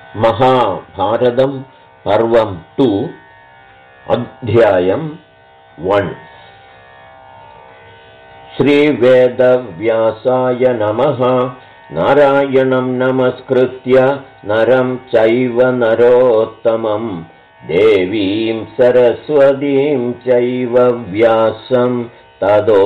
महाभारतं पर्वं 2 अध्यायं 1 श्रीवेदव्यासाय नमः। नारायणं नमस्कृत्य नरं चैव नरोत्तमं देवीं सरस्वतीं चैव व्यासं ततो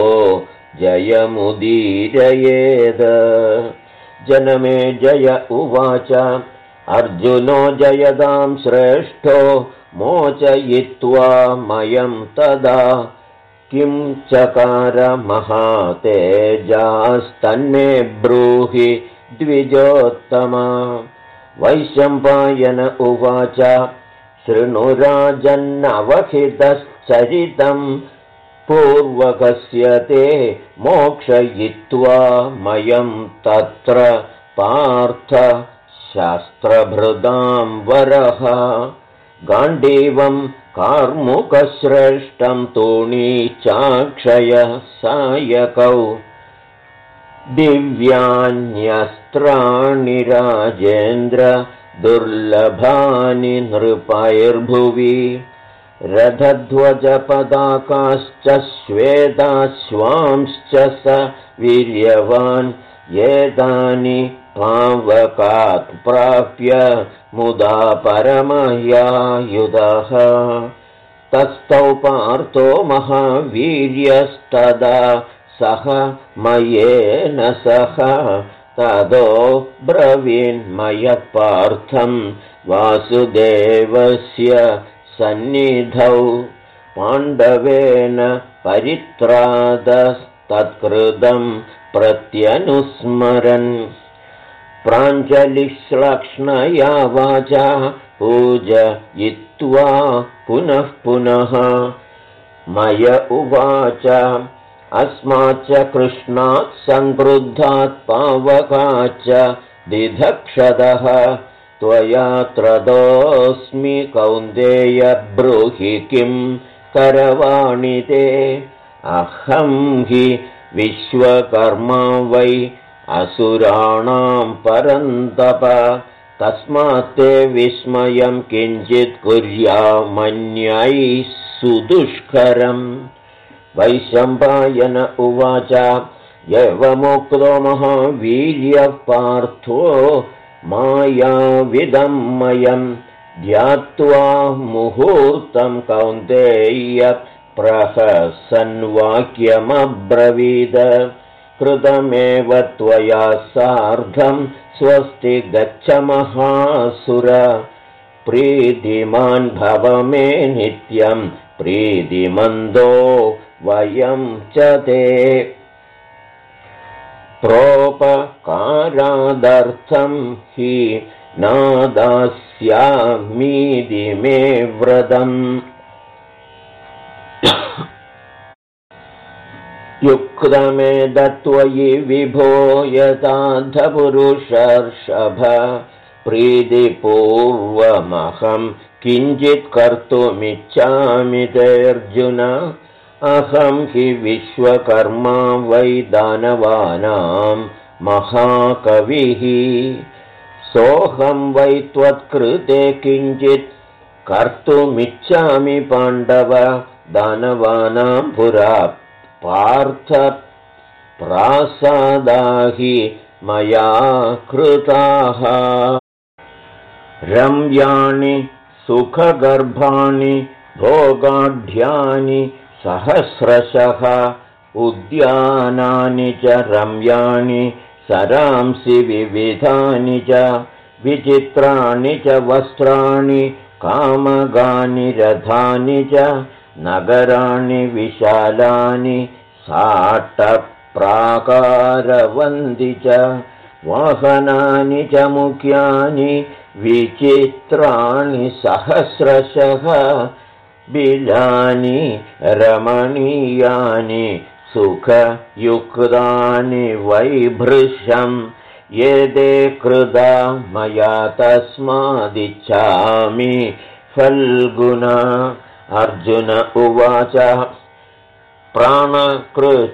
जयमुदीरयेद। जनमे जय उवाच अर्जुनो जयदां श्रेष्ठो मोचयित्वा मयं तदा किं चकार महातेजास्तन्मे ब्रूहि द्विजोत्तमा। वैशम्पायन उवाच शृणुराजन्नवहितश्चरितं पूर्वकस्य ते मोक्षयित्वा मयं तत्र पार्थ शास्त्रभृदां वरः। गाण्डीवं कार्मुकश्रेष्ठं तूणीचाक्षय सायकौ दिव्यान्यस्त्राणि राजेन्द्र दुर्लभानि नृपैर्भुवि। रथध्वजपदाकाश्च श्वेताश्वांश्च स वीर्यवान् एतानि पावकात् प्राप्य मुदा परमयायुधः। तस्थौ पार्थो महावीर्यस्तदा सह मयेन सह ततो ब्रवीन्मयत्पार्थं वासुदेवस्य सन्निधौ पाण्डवेन परित्रादस्तत्कृतं प्रत्यनुस्मरन्। प्राञ्जलिश्लक्ष्णया वाचा पूजयित्वा पुनः पुनः मय उवाच अस्माच्च कृष्णात् सङ्क्रुद्धात् पावकाच्च दिधक्षतः त्वया त्रदोऽस्मि कौन्तेय ब्रूहि किं करवाणि ते। अहं हि विश्वकर्मा वै असुराणां परन्तप तस्मात् ते विस्मयं किञ्चित् कुर्यामन्यैः सुदुष्करम्। वैशम्पायन उवाच एवमुक्तो महावीर्यः पार्थो मायाविदं मयं ध्यात्वा मुहूर्तं कौन्तेय प्रहसन्वाक्यमब्रवीद। कृतमेव त्वया सार्धं स्वस्ति गच्छ महासुर। प्रीतिमान् भव मे नित्यं प्रीतिमन्दो वयं च ते। प्रोपकारादर्थं हि नादास्यामीति मे व्रतम्। युक्तमेतत्त्वयि विभो यथार्थपुरुषर्षभ प्रीतिपूर्वमहं किञ्चित् कर्तुमिच्छामि ते अर्जुन। अहं हि विश्वकर्मा वै दानवानां महाकविः। सोऽहं वै त्वत्कृते किञ्चित् कर्तुमिच्छामि पाण्डव दानवानां पुरा पार्थ प्रासादाहि मया कृताः। रम्याणि सुखगर्भाणि भोगाढ्यानि सहस्रशः उद्यानानि च रम्याणि सरांसि विविधानि च विचित्राणि च वस्त्राणि कामगानि रथानि च नगराणि विशालानि साट्टप्राकारवन्ति च वाहनानि च मुख्यानि विचित्राणि सहस्रशः बिलानि रमणीयानि सुखयुक्तानि वैभृशं एते कृता मया तस्मादिच्छामि फल्गुना। अर्जुन उवाच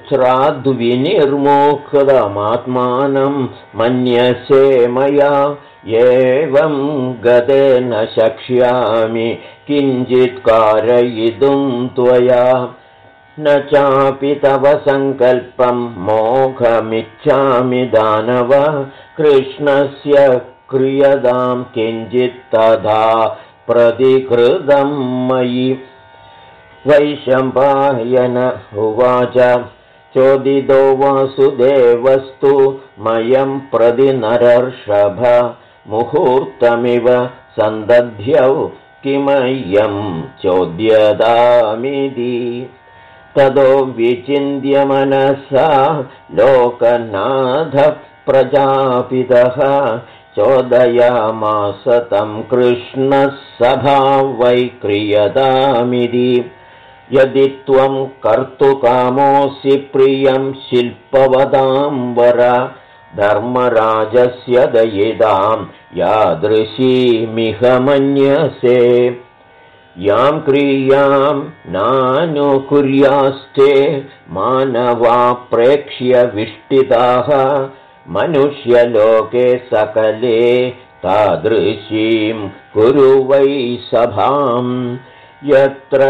प्राणकृच्छ्राद्विनिर्मुक्तमात्मानं मन्यसे मया एवं गतेन शक्ष्यामि किञ्चित् कारयितुं त्वया न चापि तव सङ्कल्पं मोघमिच्छामि दानव कृष्णस्य क्रियतां किञ्चित् तथा प्रतिकृतं मयि वैशम्पायन उवाच चोदितो वासुदेवस्तु मयं प्रति नरर्षभ मुहूर्तमिव सन्दध्यौ किमय्यं चोद्यतामिति ततो विचिन्त्य मनसा लोकनाथः प्रजापितः चोदयामास तं कृष्णः सभावै क्रियतामिति यदि त्वं कर्तुकामोऽसि प्रियं शिल्पवतां वर धर्मराजस्य दयितां यादृशीमिह मन्यसे यां क्रियां नानुकुर्यास्ते मानवा प्रेक्ष्य विष्टिताः मनुष्यलोके सकले तादृशीं कुरु वै सभां यत्र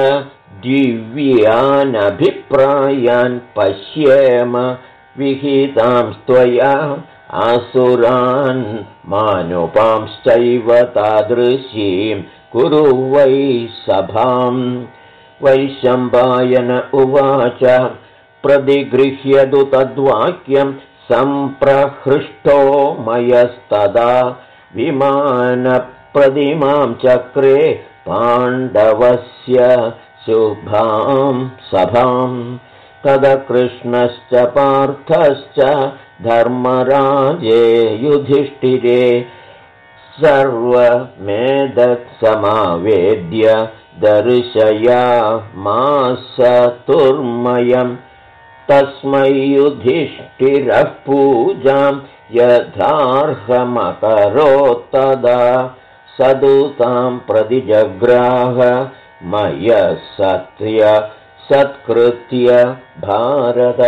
दिव्यानभिप्रायान् पश्येम विहितां त्वया आसुरान् मानुपांश्चैव तादृशीं कुरु वै सभां वैशम्पायन उवाच प्रतिगृह्यतु तद्वाक्यं सम्प्रहृष्टो मयस्तदा विमानप्रतिमां चक्रे पाण्डवस्य शुभां सभां तदकृष्णश्च पार्थश्च धर्मराजे युधिष्ठिरे सर्वमेतत्समावेद्य दर्शयामास तुर्मयम् तस्मै युधिष्ठिरः पूजां यथार्हमकरोत्तदा सदुतां प्रतिजग्राह मयसत्य सत्कृत्य भारत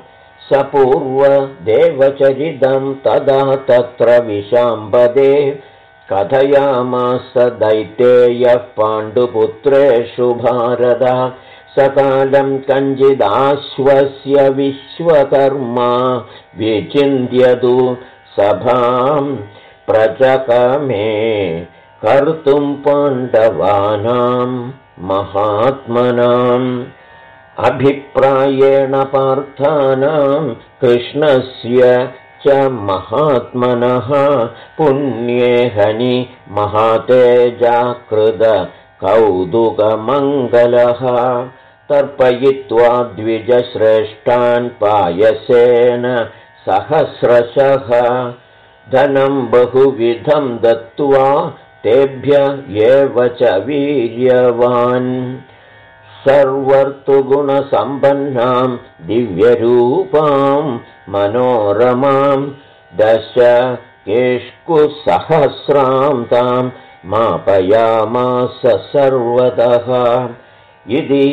सपूर्वदेवचरितं तदा तत्र विशाम्बदे कथयामास दैतेयः पाण्डुपुत्रेषु भारत सकालं कञ्चिदाश्वस्य विश्वकर्मा विचिन्त्यतु सभां प्रचकमे कर्तुं पाण्डवानां महात्मनाम् अभिप्रायेण पार्थानां कृष्णस्य च महात्मनः पुण्ये हनि महातेजाकृत कौतुकमङ्गलः तर्पयित्वा द्विजश्रेष्ठान् पायसेन सहस्रशः धनं बहुविधं दत्त्वा तेभ्य एव च वीर्यवान् सर्वर्तुगुणसम्पन्नां दिव्यरूपां मनोरमां दश केष्कुसहस्रां तां मापयामास सर्वतः इति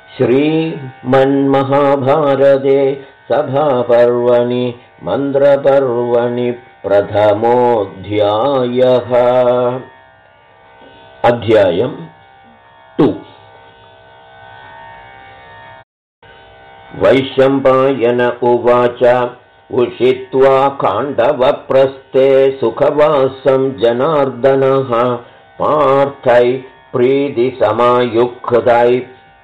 श्रीमन्महाभारते सभापर्वणि मन्त्रपर्वणि प्रथमोऽध्यायः। अध्यायम् 2। वैशम्पायन उवाच उषित्वा खाण्डवप्रस्थे सुखवासं जनार्दनः पार्थै प्रीतिसमायुक्तै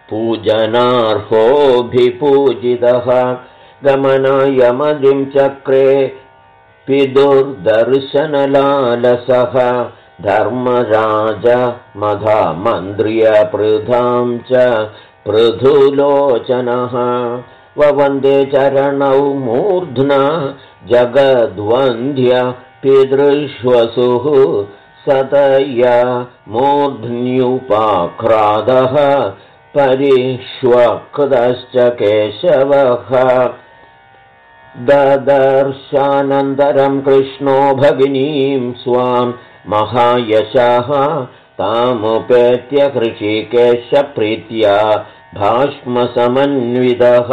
पूजनार्होऽभिपूजितः गमनाय मदिं चक्रे पितुर्दर्शनलालसः धर्मराज मधामन्त्र्य पृथां च पृथुलोचनः ववन्दे चरणौ मूर्ध्ना जगद्वन्द्य पितृष्वसुः सतया मूर्ध्न्युपाक्रादः परिष्वक्तश्च केशवः ददर्शानन्तरं कृष्णो भगिनीं स्वां महायशः तामुपेत्य हृषीकेशप्रीत्या भाष्मसमन्वितः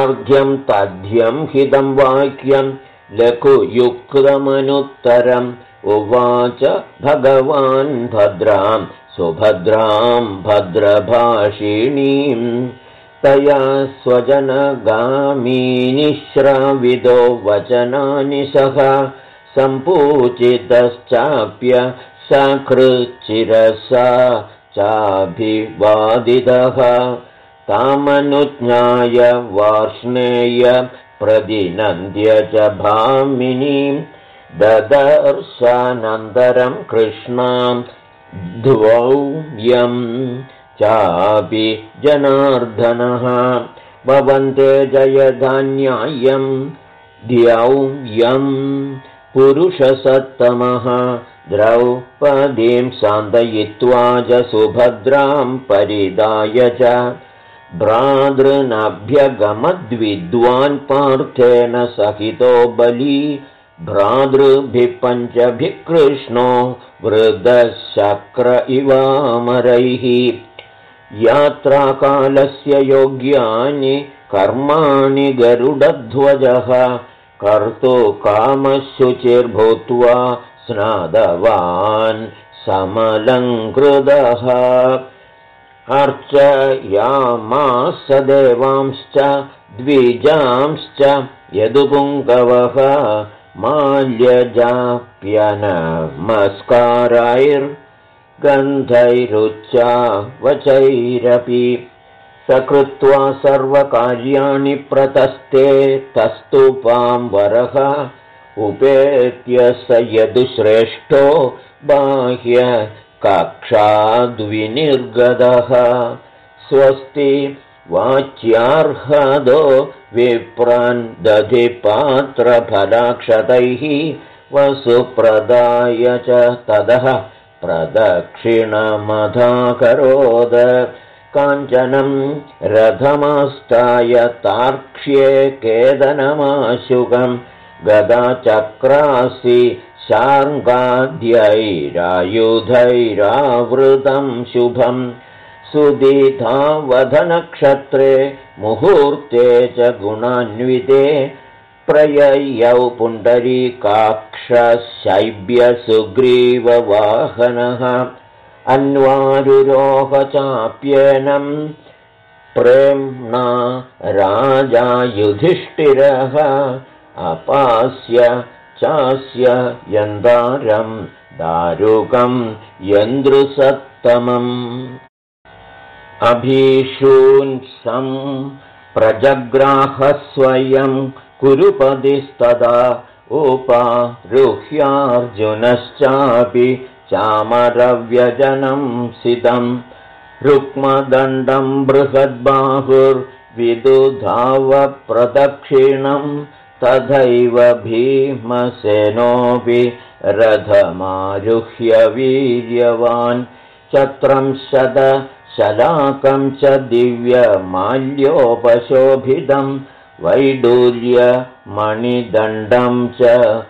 अर्घ्यं तद्यं हितं वाक्यं लघुयुक्तमनुत्तरं उवाच भगवान् भद्रां सुभद्रां भद्रभाषिणीं तया स्वजनगामिनिश्राविदो वचनानि सह सम्पूजितश्चाप्य सकृच्चिरसा चाभिवादितः तामनुज्ञाय वार्ष्णेय प्रतिनन्द्य च भामिनीं ददर्शानन्तरं कृष्णां द्वौ यं चापि जनार्दनः भवन्ते जयधान्यायं द्यौ यं पुरुषसत्तमः द्रौपदीं सान्त्वयित्वा च सुभद्रां परिदाय च भ्रातृनभ्यगमद्विद्वान् पार्थेन सहितो बली भ्रातृभिः पञ्चभिः कृष्णो वृद्धशक्र इवामरैः यात्राकालस्य योग्यानि कर्माणि गरुडध्वजः कर्तु कामशुचिर्भूत्वा स्नादवान् समलङ्कृतः अर्चयामास देवांश्च द्विजांश्च यदुपुङ्गवः माल्यजाप्यनमस्काराैर्गन्धैरुच्चावचैरपि सकृत्वा सर्वकार्याणि प्रतस्ते तस्तुपां वरः उपेत्य स यदुश्रेष्ठो बाह्य कक्षाद्विनिर्गतः स्वस्ति वाच्यार्हदो विप्रान् दधिपात्रफलाक्षतैः वसुप्रदाय च ततः प्रदक्षिणमधाकरोद काञ्चनं रथमास्ताय तार्क्ष्ये केदनमाशुकं गदाचक्रासि शार्ङ्गाद्यैरायुधैरावृतं शुभं सुदीधावधनक्षत्रे मुहूर्ते च गुणान्विते प्रययौ पुण्डरीकाक्षशैब्यसुग्रीववाहनः अन्वारुरोहचाप्येनं प्रेम्णा राजा युधिष्ठिरः अपास्य चास्य यन्दारं दारुकं यन्दृसत्तमम् अभीषूंसं प्रजग्राहस्वयं कुरुपदिस्तदा उपारुह्यार्जुनश्चापि चामरव्यजनं सिदं रुक्मदण्डं बृहद्बाहुर्विदुधावप्रदक्षिणं तथैव भीमसेनोऽपि रथमारुह्य वीर्यवान् चत्रं शलाकं च दिव्यमाल्योपशोभितं वैडूर्यमणिदण्डं च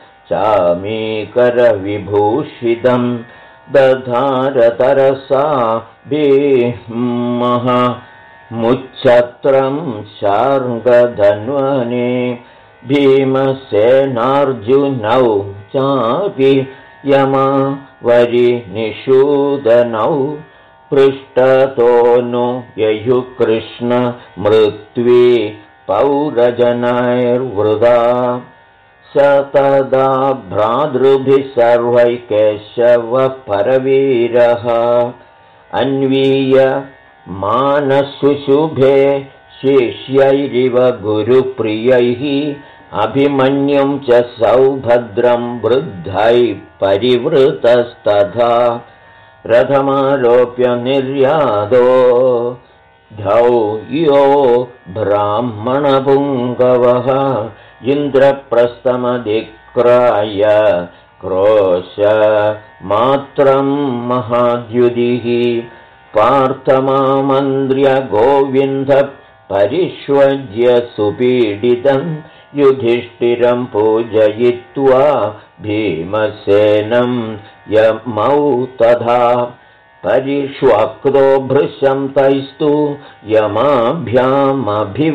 चामीकरविभूषितं दधारतरसा भीमः मुच्छत्रं शार्ङ्गधन्वने भीमसेनार्जुनौ चापि यमवरिनिषूदनौ पृष्ठतोनु ययुः कृष्ण मृत्वी पौरजनैर्वृदा स तदा भ्रातृभिः सर्वैः केशवः परवीरः अन्वीय मानशुशुभे शिष्यैरिव गुरुप्रियैः अभिमन्युं च सौभद्रं वृद्धैः परिवृतस्तथा रथमारोप्य निर्यादो धौ यो ब्राह्मणपुङ्गवः इन्द्रप्रस्थमधिक्राय क्रोशमात्रं महाद्युतिः पार्थमामन्त्र्य गोविन्दः परिष्वज्य सुपीडितं युधिष्ठिरं पूजयित्वा भीमसेनं यमौ तथा परिष्वक्तो भृशं तैस्तु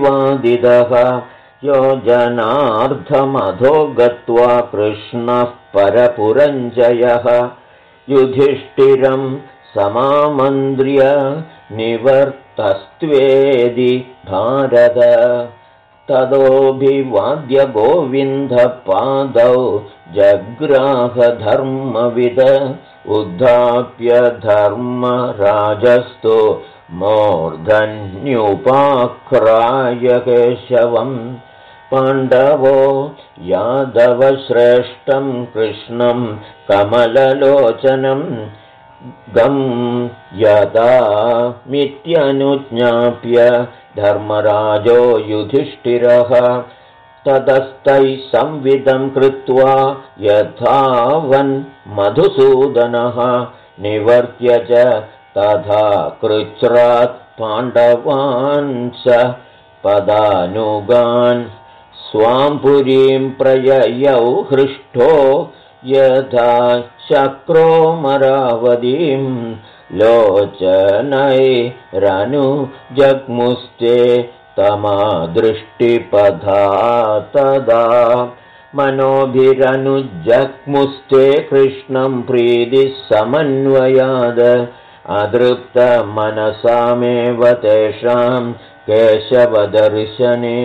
यमाभ्यामभिवादितः योजनार्धमधो गत्वा कृष्णः परपुरञ्जयः युधिष्ठिरं समामन्त्र्य निवर्तस्त्वेदि भारत ततोऽभिवाद्य गोविन्दपादौ जग्राहधर्मविद उद्धाप्य धर्मराजस्तु मूर्धन्युपाक्राय केशवम् पाण्डवो यादवश्रेष्ठं कृष्णं कमललोचनं गं यदा मित्यनुज्ञाप्य धर्मराजो युधिष्ठिरः ततस्तैः संविदं कृत्वा यथावन्मधुसूदनः निवर्त्य च तथा कृच्छ्रात् पाण्डवान् स पदानुगान् स्वां पुरीं प्रययौ हृष्टो यथा शक्रोमरावतीं लोचनैरनुजग्मुस्ते तमादृष्टिपथा तदा मनोभिरनुजग्मुस्ते कृष्णं प्रीतिः समन्वयाद अदृप्तमनसामेव तेषां केशवदर्शने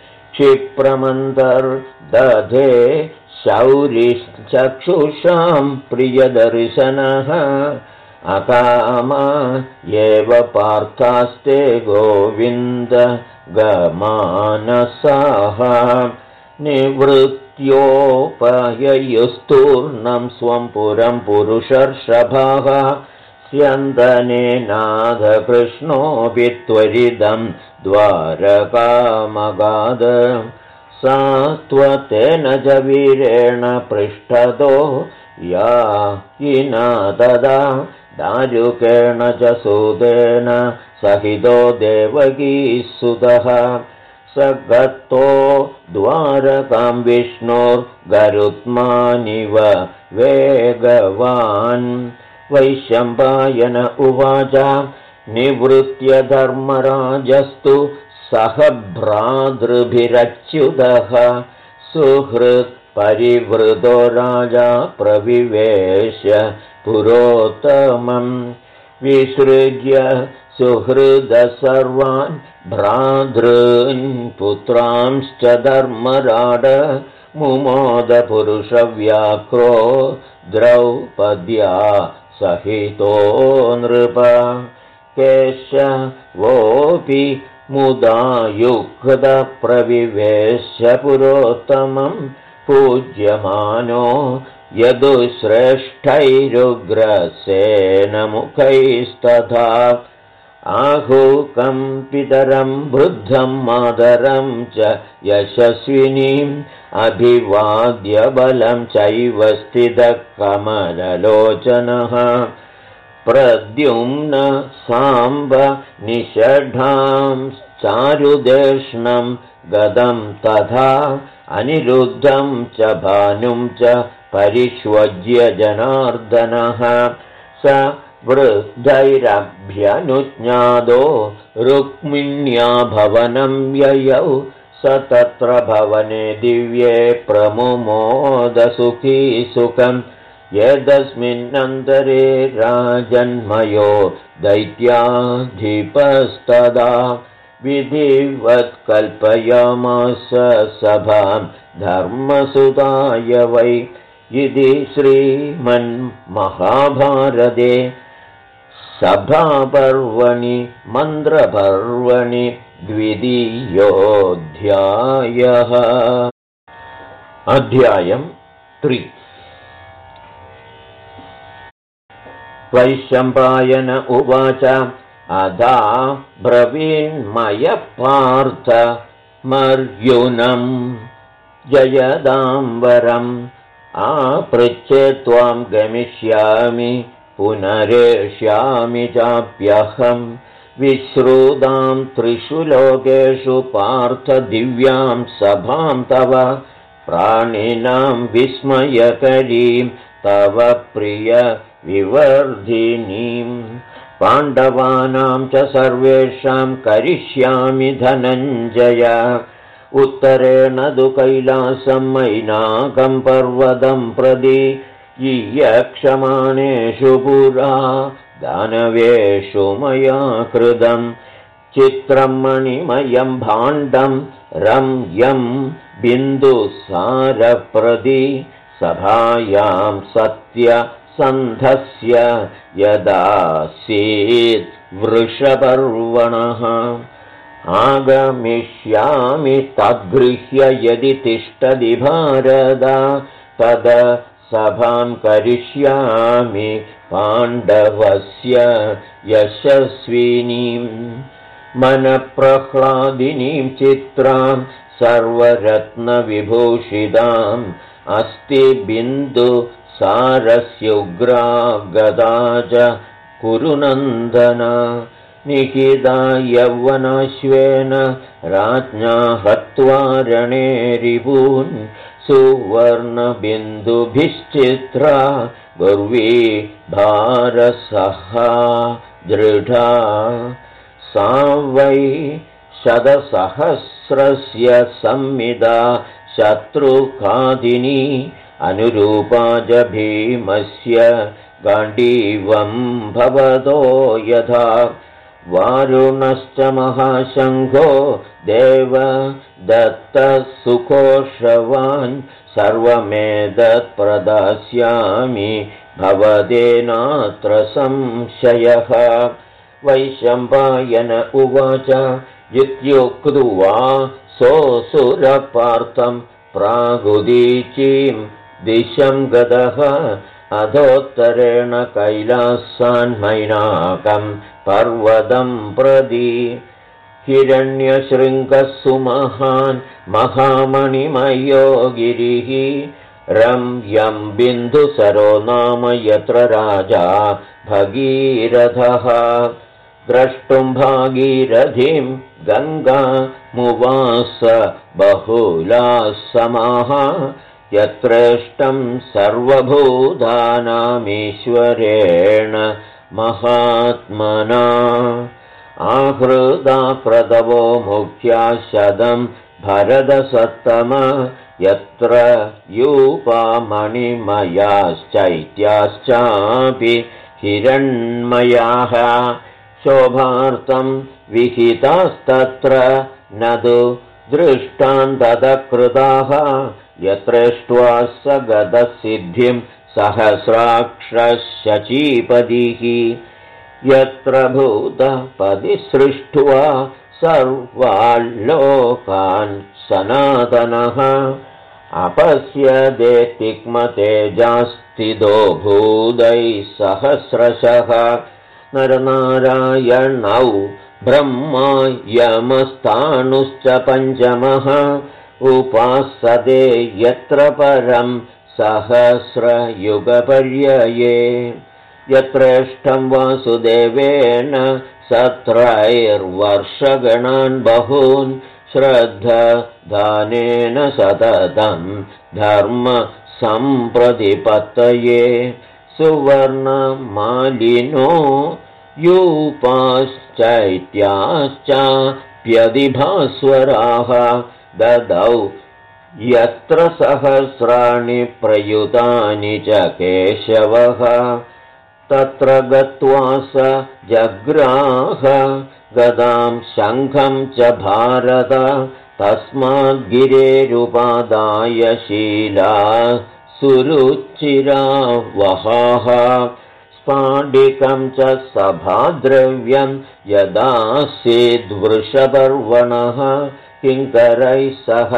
क्षिप्रमन्तर्दधे शौरिश्चक्षुषां प्रियदर्शनः अकामा एव पार्थास्ते गोविन्द गमानसाः निवृत्योपययुस्तूर्णं स्वं पुरं पुरुषर्षभाः स्यन्दनेनाथ कृष्णोऽपि त्वरिदं द्वारकामगाद सा त्वतेन च वीरेण पृष्ठतो यायिना तदा दारुकेण च सूतेन सहितो देवकीसुतः स गतो द्वारकां विष्णोर्गरुत्मानिव वेगवान् वैशम्पायन उवाच निवृत्य धर्मराजस्तु सह भ्रातृभिरच्युतः सुहृत् परिवृतो राजा प्रविवेश पुरोत्तमं विसृज्य सुहृद सर्वान् भ्रातॄन् पुत्रांश्च धर्मराड मुमोदपुरुषव्याक्रो द्रौपद्या सहितो नृप केशवोऽपि मुदा युक्तप्रविवेश्य पुरोत्तमं पूज्यमानो यदुश्रेष्ठैरुग्रसेनमुखैस्तथा आहूकं पितरं वृद्धं मातरं च यशस्विनीम् अभिवाद्य बलं चैव स्थितः कमललोचनः प्रद्युम्न साम्ब निषढां चारुदेष्णं गदं तथा अनिरुद्धं च भानुं च परिष्वज्य जनार्दनः स वृद्धैरभ्यनुज्ञातो रुक्मिण्या भवनं ययौ स तत्र भवने दिव्ये प्रमुमोदसुखी सुखम् यदस्मिन्नन्तरे राजन्मयो दैत्याधिपस्तदा विधिवत् कल्पयामास सभां धर्मसुताय वै इति श्रीमन्महाभारते सभापर्वणि मन्त्रपर्वणि द्वितीयोऽध्यायः। अध्यायं 3। वैशम्पायन उवाच अधा ब्रवीन्मय पार्थ मर्युनं जयदाम्बरम् आपृच्छे त्वां गमिष्यामि पुनरेष्यामि चाप्यहं विश्रुतां त्रिषु लोकेषु पार्थ दिव्यां सभां तव प्राणिनां विस्मयकरीं तव प्रिय विवर्धिनीं पाण्डवानां च सर्वेषां करिष्यामि धनञ्जय उत्तरेण तु कैलासं मैनाकं पर्वतं प्रति यक्षमाणेषु पुरा दानवेषु मया कृतं चित्रं मणिमयं भाण्डं रम्यं बिन्दुसारप्रति सभायां सत्यसन्धस्य यदासीत् वृषपर्वणः आगमिष्यामि तद्गृह्य यदि तिष्ठति भारत तद सभां करिष्यामि पाण्डवस्य यशस्विनीं मनप्रह्लादिनीं चित्रां सर्वरत्नविभूषिताम् अस्ति बिन्दुसारस्युग्रा गदा च कुरुनन्दन निहिता यौवनाश्वेन राज्ञा हत्वा रणे रिपून् सुवर्णबिन्दुभिश्चित्रा गुर्वी भारसहा दृढा सा वै शतसहस्रस्य संमिदा शत्रुकादिनी अनुरूपा च भीमस्य गाण्डीवं भवतो यथा वारुणश्च महाशङ्खो देव दत्तसुकोशवान् सर्वमेतत्प्रदास्यामि भवदेनात्र संशयः वैशम्पायन उवाच इत्युक्त्वा सोऽसुरपार्थं प्रागुदीचीं दिशं गतः अधोत्तरेण कैलासान्मैनाकं पर्वतं प्रति हिरण्यशृङ्गः सुमहान् महामणिमयो गिरिः रम्यं बिन्दुसरो नाम यत्र राजा भगीरथः द्रष्टुं भागीरथीं गङ्गामुवास बहुलाः समाः यत्रेष्टं सर्वभूतानामीश्वरेण महात्मना आहृदा प्रदवो मुख्या शतं भरतसत्तम यत्र यूपामणिमयाश्चैत्याश्चापि हिरण्मयाः शोभार्थं विहितास्तत्र न तु दृष्टान्ततकृताः यत्रेष्ट्वा स गतसिद्धिं सहस्राक्षशचीपतिः यत्र भूतपतिसृष्ट्वा सर्वाल्लोकान् सनातनः अपश्यदे तिक्मतेजास्थितो भूतैः सहस्रशः नरनारायणौ ब्रह्मा यमस्तानुश्च पञ्चमः उपासते यत्र परं सहस्रयुगपर्यये यत्रेष्ठं वासुदेवेन सत्रैर्वर्षगणान् बहून् श्रद्धदानेन सततं धर्म सम्प्रतिपत्तये सुवर्णमालिनो यूपाश्चैत्याश्चाप्यधिभास्वराः ददौ यत्र सहस्राणि प्रयुतानि च केशवः तत्र गत्वा स जग्राह गदां शङ्खं च भारत तस्माद्गिरेरुपादाय शीला सुरुचिरा वहाः स्फाटिकं च सभाद्रव्यं यदासीद्वृषपर्वणः किङ्करैः सह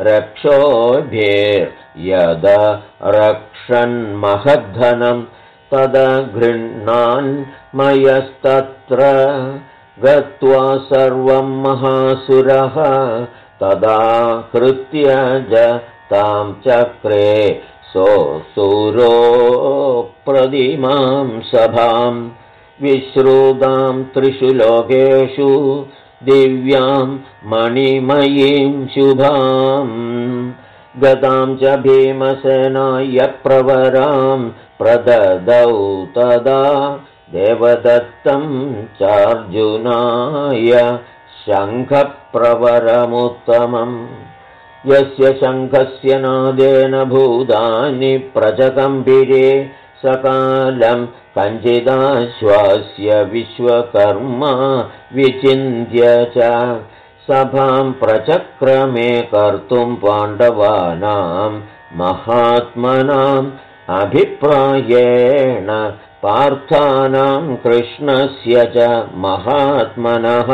रक्षोभिर्यद रक्षन्महद्धनं तदा गृह्णान् मयस्तत्र गत्वा सर्वं महासुरः तदा कृत्य च तां चक्रे सोऽसुरो प्रतिमां सभां विश्रुतां त्रिषु लोकेषु दिव्यां मणिमयीं शुभां गतां च भीमसेनाय प्रवरां प्रददौ तदा देवदत्तं चार्जुनाय शङ्खप्रवरमुत्तमम् यस्य शङ्खस्य नादेन भूतानि प्रजकम्भिरे सकालं कञ्चिदाश्वास्य विश्वकर्मा विचिन्त्य च सभां प्रचक्रमे कर्तुं पाण्डवानां महात्मनाम् अभिप्रायेण पार्थानां कृष्णस्य च महात्मनः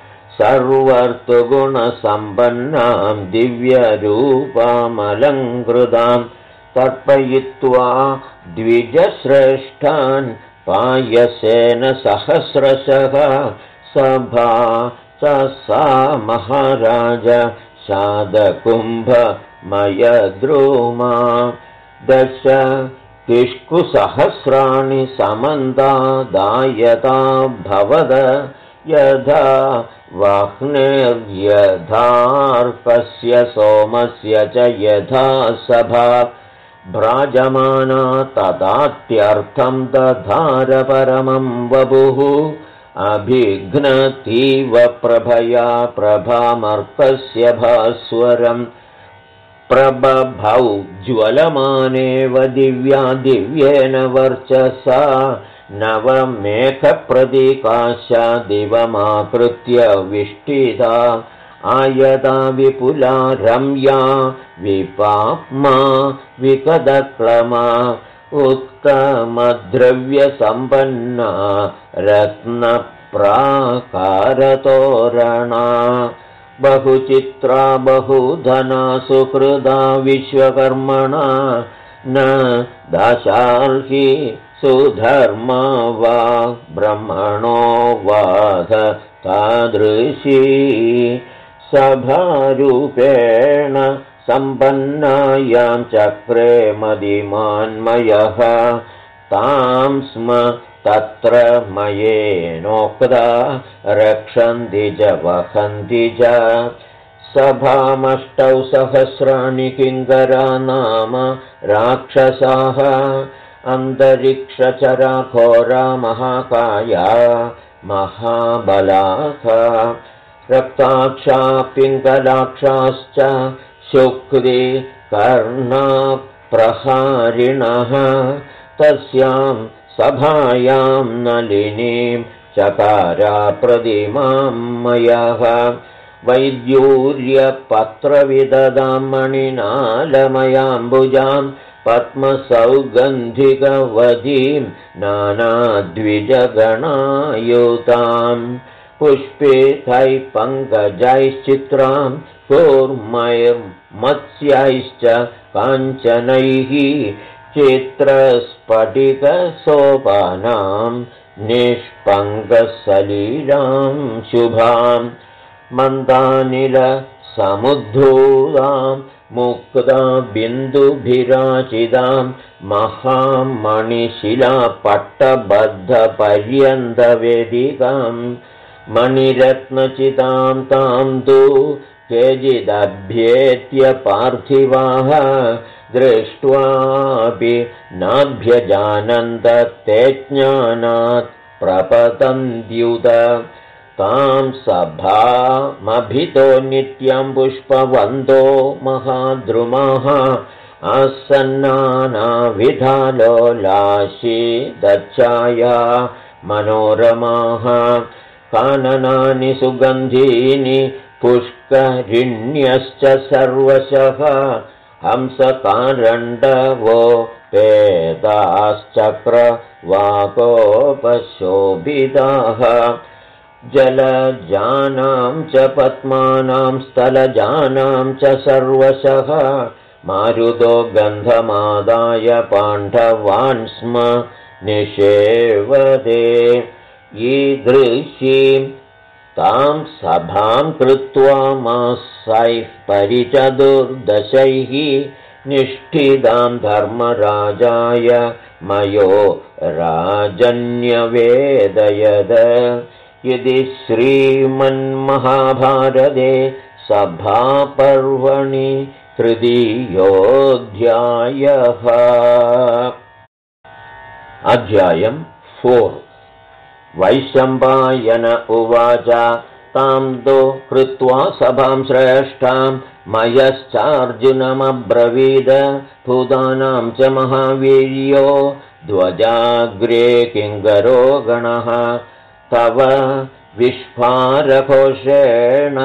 सर्वर्तुगुणसम्पन्नां दिव्यरूपामलङ्कृतां तर्पयित्वा द्विजश्रेष्ठान् पायसेन सहस्रशः सभा च सा महाराज शादकुम्भमयद्रुमा दश तिष्कुसहस्राणि समन्तादायता भवद यथा वाह्नेर्यथार्कस्य सोमस्य च यथा सभा भ्राजमाना तदात्यर्थं दधार परमं वपुः अभिघ्नतीव प्रभया प्रभामर्कस्य भास्वरम् प्रबभौ ज्वलमानेव दिव्येन वर्चसा नवमेकप्रदीकाशा दिवमाकृत्य विष्टिता आयता विपुला रम्या विपाप्मा विकदक्लमा उत्तमद्रव्यसम्पन्ना रत्नप्राकारतोरणा बहुचित्रा बहुधना सुकृदा विश्वकर्मणा न दाशार्हि सुधर्मा वा ब्रह्मणो वाध तादृशी सभारूपेण सम्पन्नायां चक्रे मदिमान्मयः तां स्म तत्र मयेनोक्ता रक्षन्ति च वहन्ति च सभामष्टौ सहस्राणि किङ्करा नाम राक्षसाः अन्तरिक्षचराघोरा महाकाया महाबलाः रक्ताक्षा पिङ्गलाक्षाश्च शुक्रिकर्णप्रहारिणः तस्यां सभायां नलिनीं चकारा प्रतिमां मयः वैद्यूर्यपत्रविददां मणिनालमयाम्बुजां पद्मसौगन्धिकवतीं नानाद्विजगणायुतां पुष्पितैः पङ्कजैश्चित्रां कूर्मैर्मत्स्यैश्च काञ्चनैः चित्रस्फटिकसोपानां निष्पङ्गसलीलां शुभां मन्दानिलसमुद्धूतां मुक्ता बिन्दुभिराचितां महामणिशिलापट्टबद्धपर्यन्तवेदिकां मणिरत्नचितां तां तु केचिदभ्येत्य पार्थिवाः दृष्ट्वापि नाभ्यजानन्त ते ज्ञानात् प्रपतन्त्युत तां सभामभितो नित्यं पुष्पवन्तो महाद्रुमाः आसन्नानाविधालोलाशी दच्छाया मनोरमाः काननानि सुगन्धीनि पुष्करिण्यश्च सर्वशः हंसकारण्डवो वेदाश्चक्रवाकोपशोभिताः जलजानां च पद्मानां स्थलजानां च सर्वशः मारुतो गन्धमादाय पाण्डवान् स्म निषेवते ईदृशीं तां सभां कृत्वा मासैः परिचतुर्दशैः निष्ठितां धर्मराजाय मयो राजन्यवेदयद यदि श्रीमन्महाभारते सभापर्वणि तृतीयोऽध्यायः। अध्यायम् 4। वैशम्पायन उवाच तां दो कृत्वा सभां श्रेष्ठां मयश्चार्जुनमब्रवीद भूतानां च महावीर्यो ध्वजाग्रे किङ्करो गणः तव विस्फारघोषेण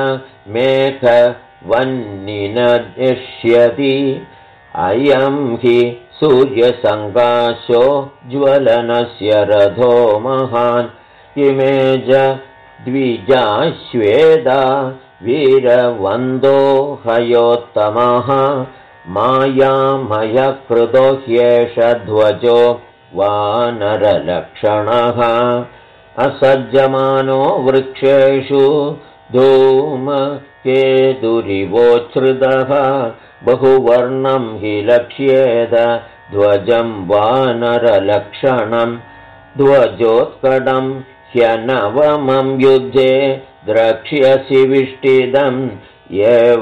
मेघवह्निनश्यति अयं हि सूर्यसङ्काशो ज्वलनस्य रथो महान् इमे च द्विजाश्वेदा वीरवन्दो हयोत्तमः मायामयकृतो ह्येष ध्वजो वानरलक्षणः असज्जमानो वृक्षेषु धूमकेतुरिवोच्छ्रितः बहुवर्णं हि लक्ष्येत ध्वजं वानरलक्षणं ध्वजोत्कडं ह्यनवमं युद्धे द्रक्ष्यसि विष्टिदम् एव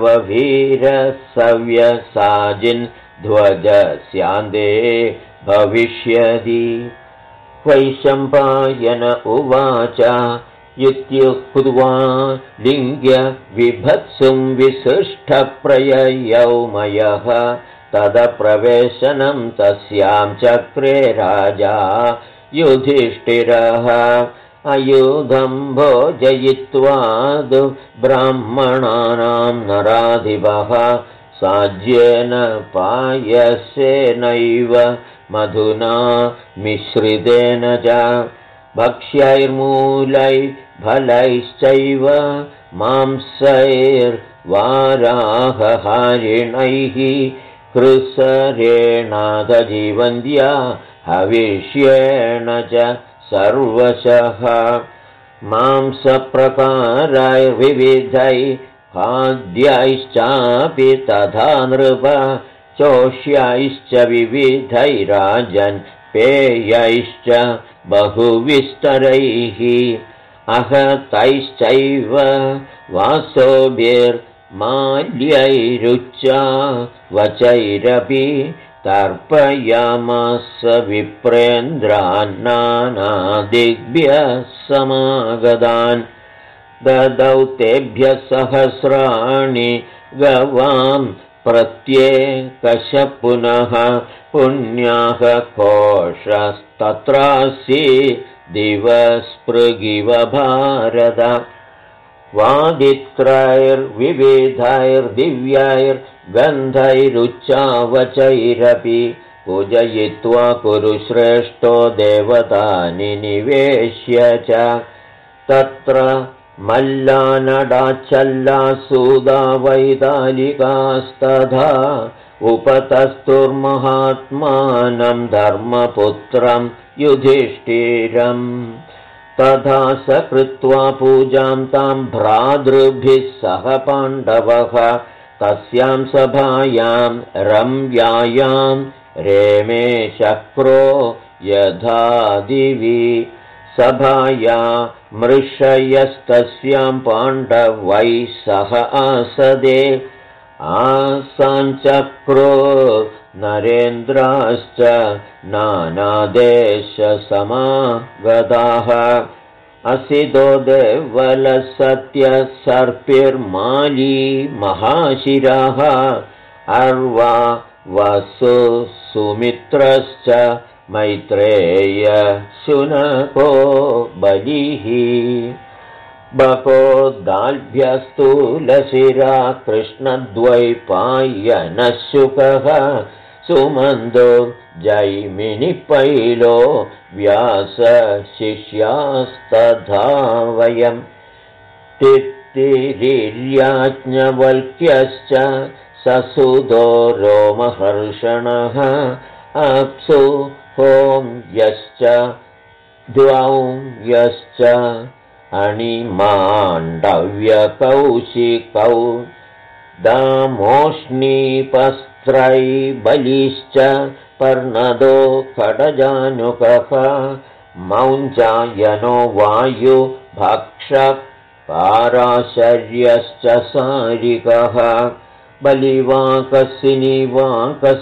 वीरसव्यसाजिन् ध्वजस्यान्दे भविष्यति वैशम्पायन उवाच इत्युक्त्वा लिङ्ग्य विभत्सुं विसृष्टप्रययौ मयः तदप्रवेशनं तस्यां चक्रे राजा युधिष्ठिरः अयुधं भोजयित्वादु ब्राह्मणानां नराधिपः साज्येन पायसेनैव मधुना मिश्रितेन च भक्ष्यैर्मूलै फलैश्चैव मांसैर्वाराहहारिणैः कृसरेणादजीवन्द्या हविष्येण च सर्वशः मांसप्रकारैर्विविधैः खाद्यैश्चापि तथा नृप चोष्यैश्च विविधैराजन् पेयैश्च बहुविस्तरैः अहतैश्चैव वासोभिर्माल्यैरुच्चा वचैरपि तर्पयामास विप्रेन्द्रान्नानादिभ्यः समागतान् ददौ तेभ्यः सहस्राणि गवां प्रत्येकश पुनः पुण्याः कोशस्तत्रासि दिवस्पृगिव भारत वादित्रैर्विविधैर्दिव्यैर्गन्धैरुच्चावचैरपि पूजयित्वा कुरु श्रेष्ठो देवतानि निवेश्य च तत्र मल्लानडाचल्लासूदा वैतालिकास्तथा उपतस्तुर्महात्मानं धर्मपुत्रं युधिष्ठिरम् तथा स कृत्वा पूजां तां भ्रातृभिः सह पाण्डवः तस्यां सभायां रम्यायां रेमे शक्रो यथा दिवि सभाया मृषयस्तस्यां पाण्डवैः सह आसदे आसाञ्चक्रो नरेन्द्राश्च नानादेशसमागताः असितो देवलसत्यसर्पिर्माली महाशिरः अर्वा वसु सुमित्रश्च मैत्रेय शुनको बलिः बकोदाल्भ्यस्तूलशिरा कृष्णद्वैपायनशुकः सुमन्दो जैमिनिपैलो व्यासशिष्यास्तथा वयं तित्तिरिर्याज्ञवल्क्यश्च ससुतो रोमहर्षणः अप्सु हों यश्च द्वौं यश्च अणिमाण्डव्यकौशिकौ दामोष्णीपस्त्रैबलिश्च पर्णदो खडजानुकः मौञ्जायनो वायुभक्षः पाराशर्यश्च सारिकः बलिवाकसिनिवाकः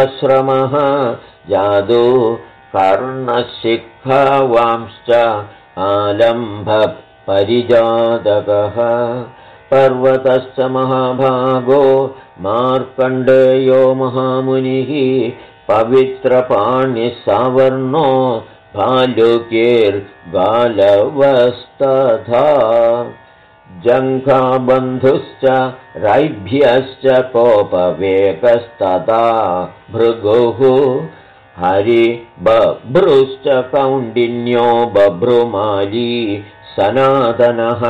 सप्तपालकृतश्रमः जादू कर्णशिखावांश्च आलम्भपरिजातकः पर्वतश्च महाभागो मार्कण्डेयो महामुनिः पवित्रपाणिः सावर्णो भालुकीर्गालवस्तथा जङ्घाबन्धुश्च रैभ्यश्च कोपवेगस्तथा भृगुः हरिबभ्रुश्च कौण्डिन्यो बभ्रुमाली सनातनः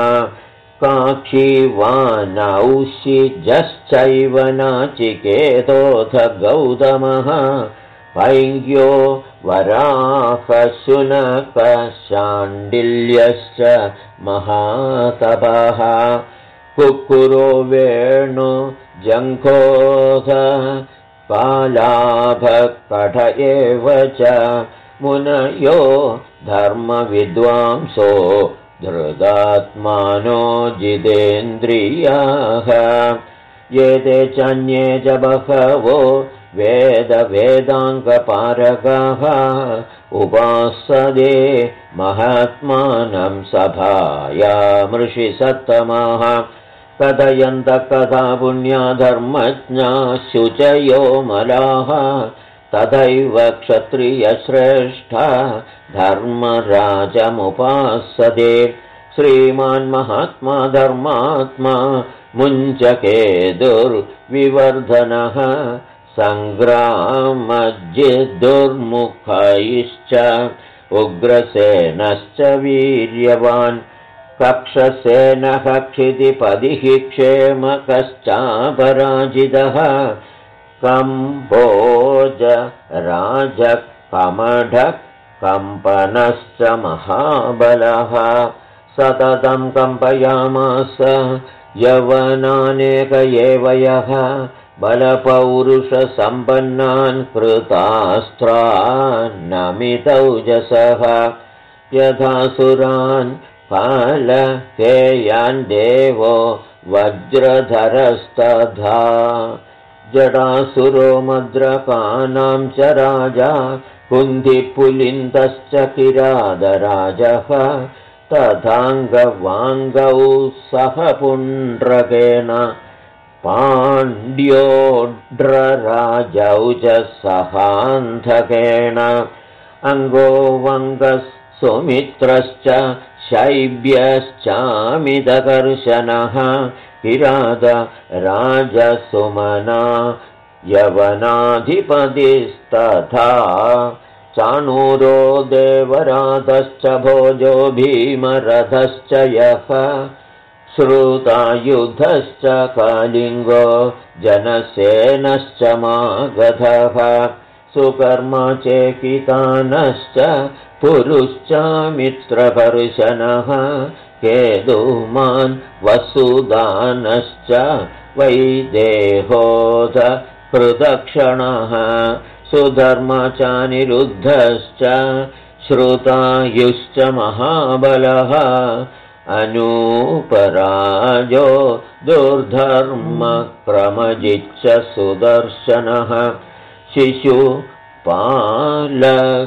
काक्षीवानौषिजश्चैव नाचिकेतोऽथ गौतमः पैङ्ग्यो वराहशुनकशाण्डिल्यश्च महातपः कुक्कुरो वेणु जङ्घोध कालाभकठ एव च मुनयो धर्मविद्वांसो धृतात्मानो जितेन्द्रियाः एते चान्ये च बहवो वेदाङ्गपारकाः उपासदे महात्मानं सभायामृषि सत्तमाः कथयन्तः कथा पुण्याधर्मज्ञा शुचयो मलाः तथैव क्षत्रियश्रेष्ठा धर्मराजमुपासते श्रीमान् महात्मा धर्मात्मा मुञ्चकेतुर्विवर्धनः सङ्ग्रामजिदुर्मुखैश्च उग्रसेनश्च वीर्यवान् कक्षसेनः क्षितिपतिः क्षेमकश्चापराजितः कम्भोज राजकमढः कम्पनश्च महाबलः सततं कम्पयामास यवनानेक एव यः बलपौरुषसम्पन्नान् कृतास्त्रान् नमितौजसः यथासुरान् पालकेयान् देवो वज्रधरस्तथा जडासुरो मद्रकानां च राजा कुन्धिपुलिन्दश्च किरातराजः तथाङ्गवाङ्गौ सह पुण्ड्रकेण पाण्ड्योड्रराजौ च सहान्धकेन अङ्गोवङ्गः सुमित्रश्च शैब्यश्चामितकर्शनः किरात राजसुमना यवनाधिपतिस्तथा चाणूरो देवरातश्च भोजो भीमरथश्च यः श्रुतायुधश्च कालिङ्गो जनसेनश्च मागधः सुकर्मा चेकितानश्च पुरुश्च मित्रपर्शनः केतुमान् वसुदानश्च वैदेहोध प्रदक्षिणः सुधर्मचानिरुद्धश्च श्रुतायुश्च महाबलः अनूपराजो दुर्धर्मक्रमजिच्च सुदर्शनः शिशुपाल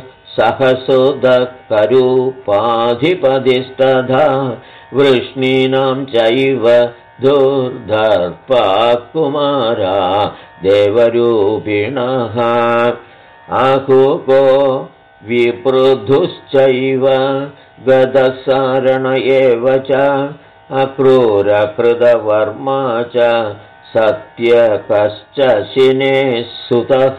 सहसुदकरूपाधिपतिस्तथा वृष्णीनां चैव दुर्धर्पाकुमारा देवरूपिणः आकुको विपृधुश्चैव गदसारण एव च अक्रूरकृतवर्मा च सत्यकश्च शिनेः सुतः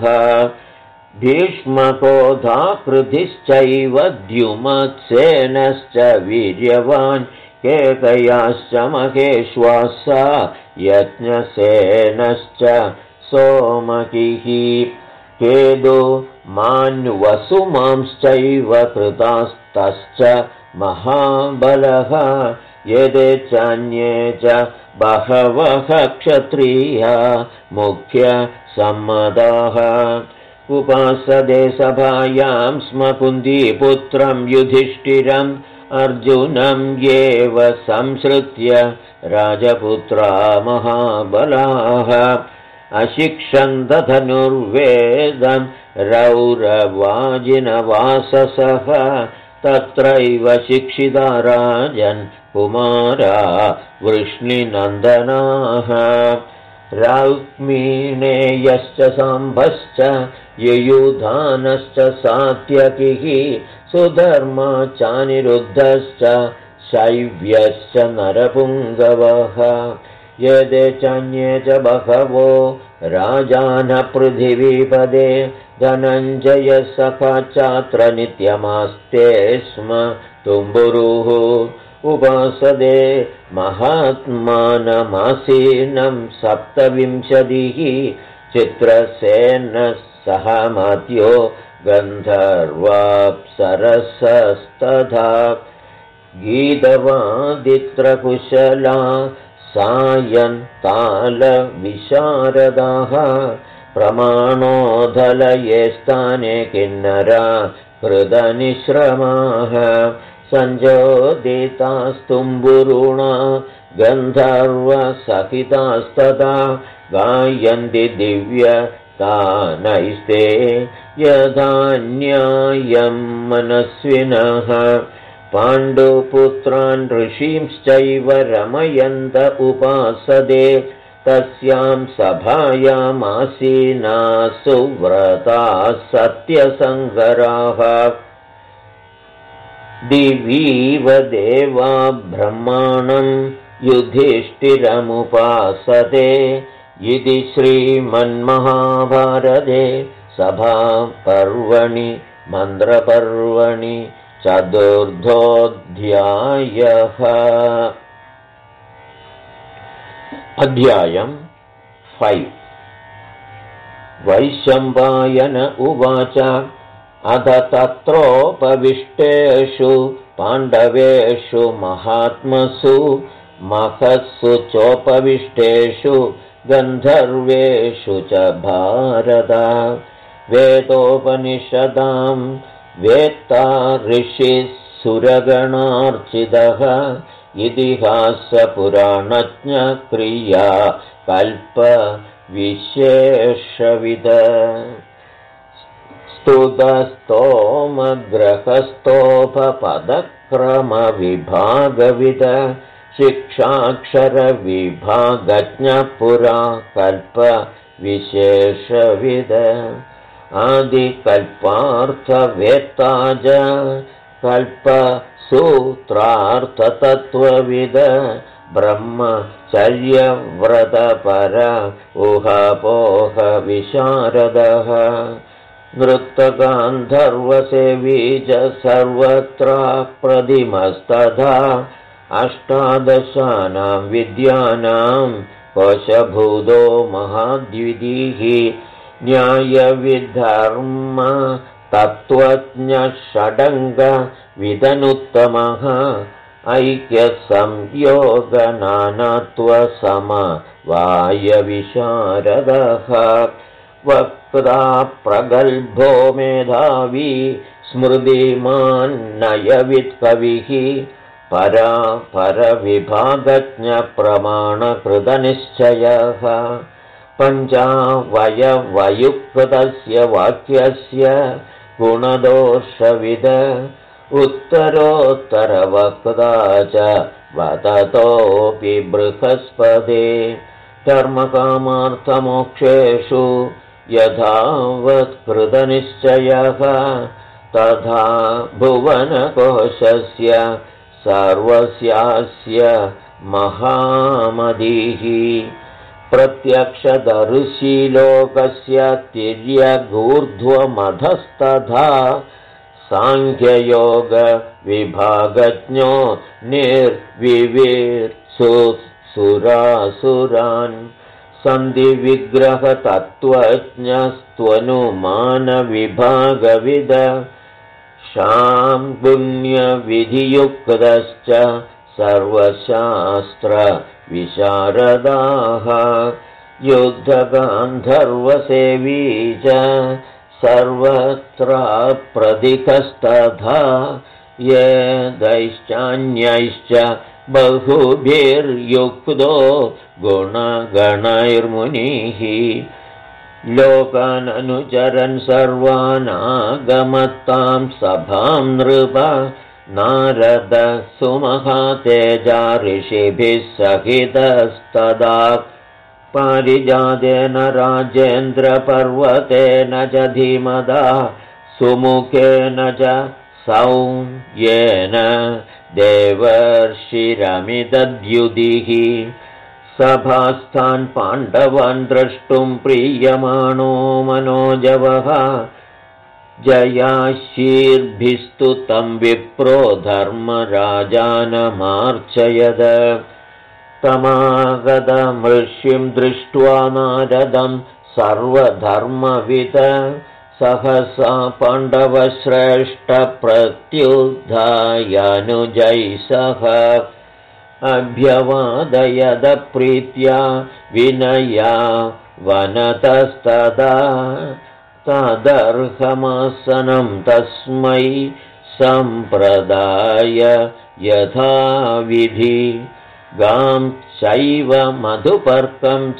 भीष्मकोधाकृतिश्चैव द्युमत्सेनश्च वीर्यवान् केकयाश्च महेश्वासा यज्ञसेनश्च सोमकिः केदो मान्वसुमांश्चैव कृतास्तश्च महाबलः यदे चान्ये च बहवः क्षत्रिया मुख्यसम्मताः उपासदे सभायां स्म कुन्तीपुत्रं युधिष्ठिरम् अर्जुनं येव संश्रित्य राजपुत्रा महाबलाः अशिक्षन्तधनुर्वेदं रौरवाजिनवाससः तत्रैव शिक्षिता राजन् कुमारा वृष्णिनन्दनाः राक्मिणेयश्च साम्भश्च ययुधानश्च सात्यकिः सुधर्मा चानिरुद्धश्च शैव्यश्च नरपुङ्गवः एते चान्ये च बहवो राजानः पृथिवीपदे धनञ्जयसखा चात्र नित्यमास्ते स्म तुम्बुरुः उपासदे महात्मानमासीनं 27 चित्रसेनः सह मत्यो गन्धर्वाप्सरसस्तथा गीतवादित्रकुशला सायन्तालविशारदाः प्रमाणोधलये स्थाने किन्नरा कृतनिश्रमाः सञ्जोदितास्तुम्बुरुणा गन्धर्वसहितास्तदा गायन्ति दिव्यतानैस्ते यथा न्यायं मनस्विनः पाण्डुपुत्रान् ऋषींश्चैव रमयन्त उपासदे तस्यां सभायामासीना सुव्रताः सत्यसङ्गराः दिवीव देवा ब्रह्माणं युधिष्ठिरमुपासते इति श्रीमन्महाभारते सभापर्वणि मन्त्रपर्वणि 4र्थोऽध्यायः। अध्यायम् 5 वैशम्पायन उवाच अथ तत्रोपविष्टेषु पाण्डवेषु महात्मसु महत्सु चोपविष्टेषु गन्धर्वेषु च भारत वेदोपनिषदां वेत्ता ऋषिः सुरगणार्चितः इतिहासपुराणज्ञ क्रिया कल्पविशेषविद स्तुतस्तोमग्रहस्तोपपदक्रमविभागविद शिक्षाक्षरविभागज्ञ पुरा कल्पविशेषविद आदिकल्पार्थवेत्ता च कल्पसूत्रार्थतत्त्वविद ब्रह्मचर्यव्रतपर उहापोहविशारदः नृत्तगान्धर्वसेवी च सर्वत्र प्रतिमस्तथा अष्टादशानां विद्यानां कोशभूतो महाद्वितीः न्यायविधर्म तत्त्वज्ञः षडङ्गविदनुत्तमः ऐक्यसंयोगनानात्वसमवायविशारदः वक्ता प्रगल्भो मेधावी स्मृतिमान्नयवित्कविः परापरविभागज्ञप्रमाणकृतनिश्चयः पञ्चावयवयुक्तस्य वाक्यस्य गुणदोषविद उत्तरोत्तरवक्ता च वदतोऽपि बृहस्पते धर्मकामार्थमोक्षेषु यथावत्कृतनिश्चयः तथा भुवनकोशस्य सर्वस्यास्य महामतिः प्रत्यक्षदर्शी लोकस्य तिर्यगूर्ध्वमधस्तथा सांख्ययोगविभागज्ञो निर्विवेत्सुरासुरान् सन्धिविग्रहतत्त्वज्ञस्त्वनुमानविभागविद शाम्पुण्यविधियुक्तश्च सर्वशास्त्रविशारदाः युद्धगान्धर्वसेवी च सर्वत्र प्रदिकस्तथा ये दैश्चान्यैश्च बहुभिर्युक्तो गुणगणैर्मुनिः लोकाननुचरन् सर्वानागमत्तां सभां नृप नारद सुमहातेजा ऋषिभिः सहितस्तदा पारिजातेन राजेन्द्रपर्वतेन च धीमदा सुमुखेन च सौम्येन देवर्षिरमिदद्युदिः सभास्थान् पाण्डवान् द्रष्टुं प्रीयमाणो मनोजवः जयाशीर्भिस्तु तं विप्रो धर्मराजानमार्चयद तमागतमृष्यं दृष्ट्वा नारदं सर्वधर्मविद सहसा पाण्डवश्रेष्ठप्रत्युद्धायानुजैः अभ्यवादयद प्रीत्या विनया वनतस्तदा तदर्हमासनं तस्मै सम्प्रदाय यथाविधि गां चैव मधुपर्कं च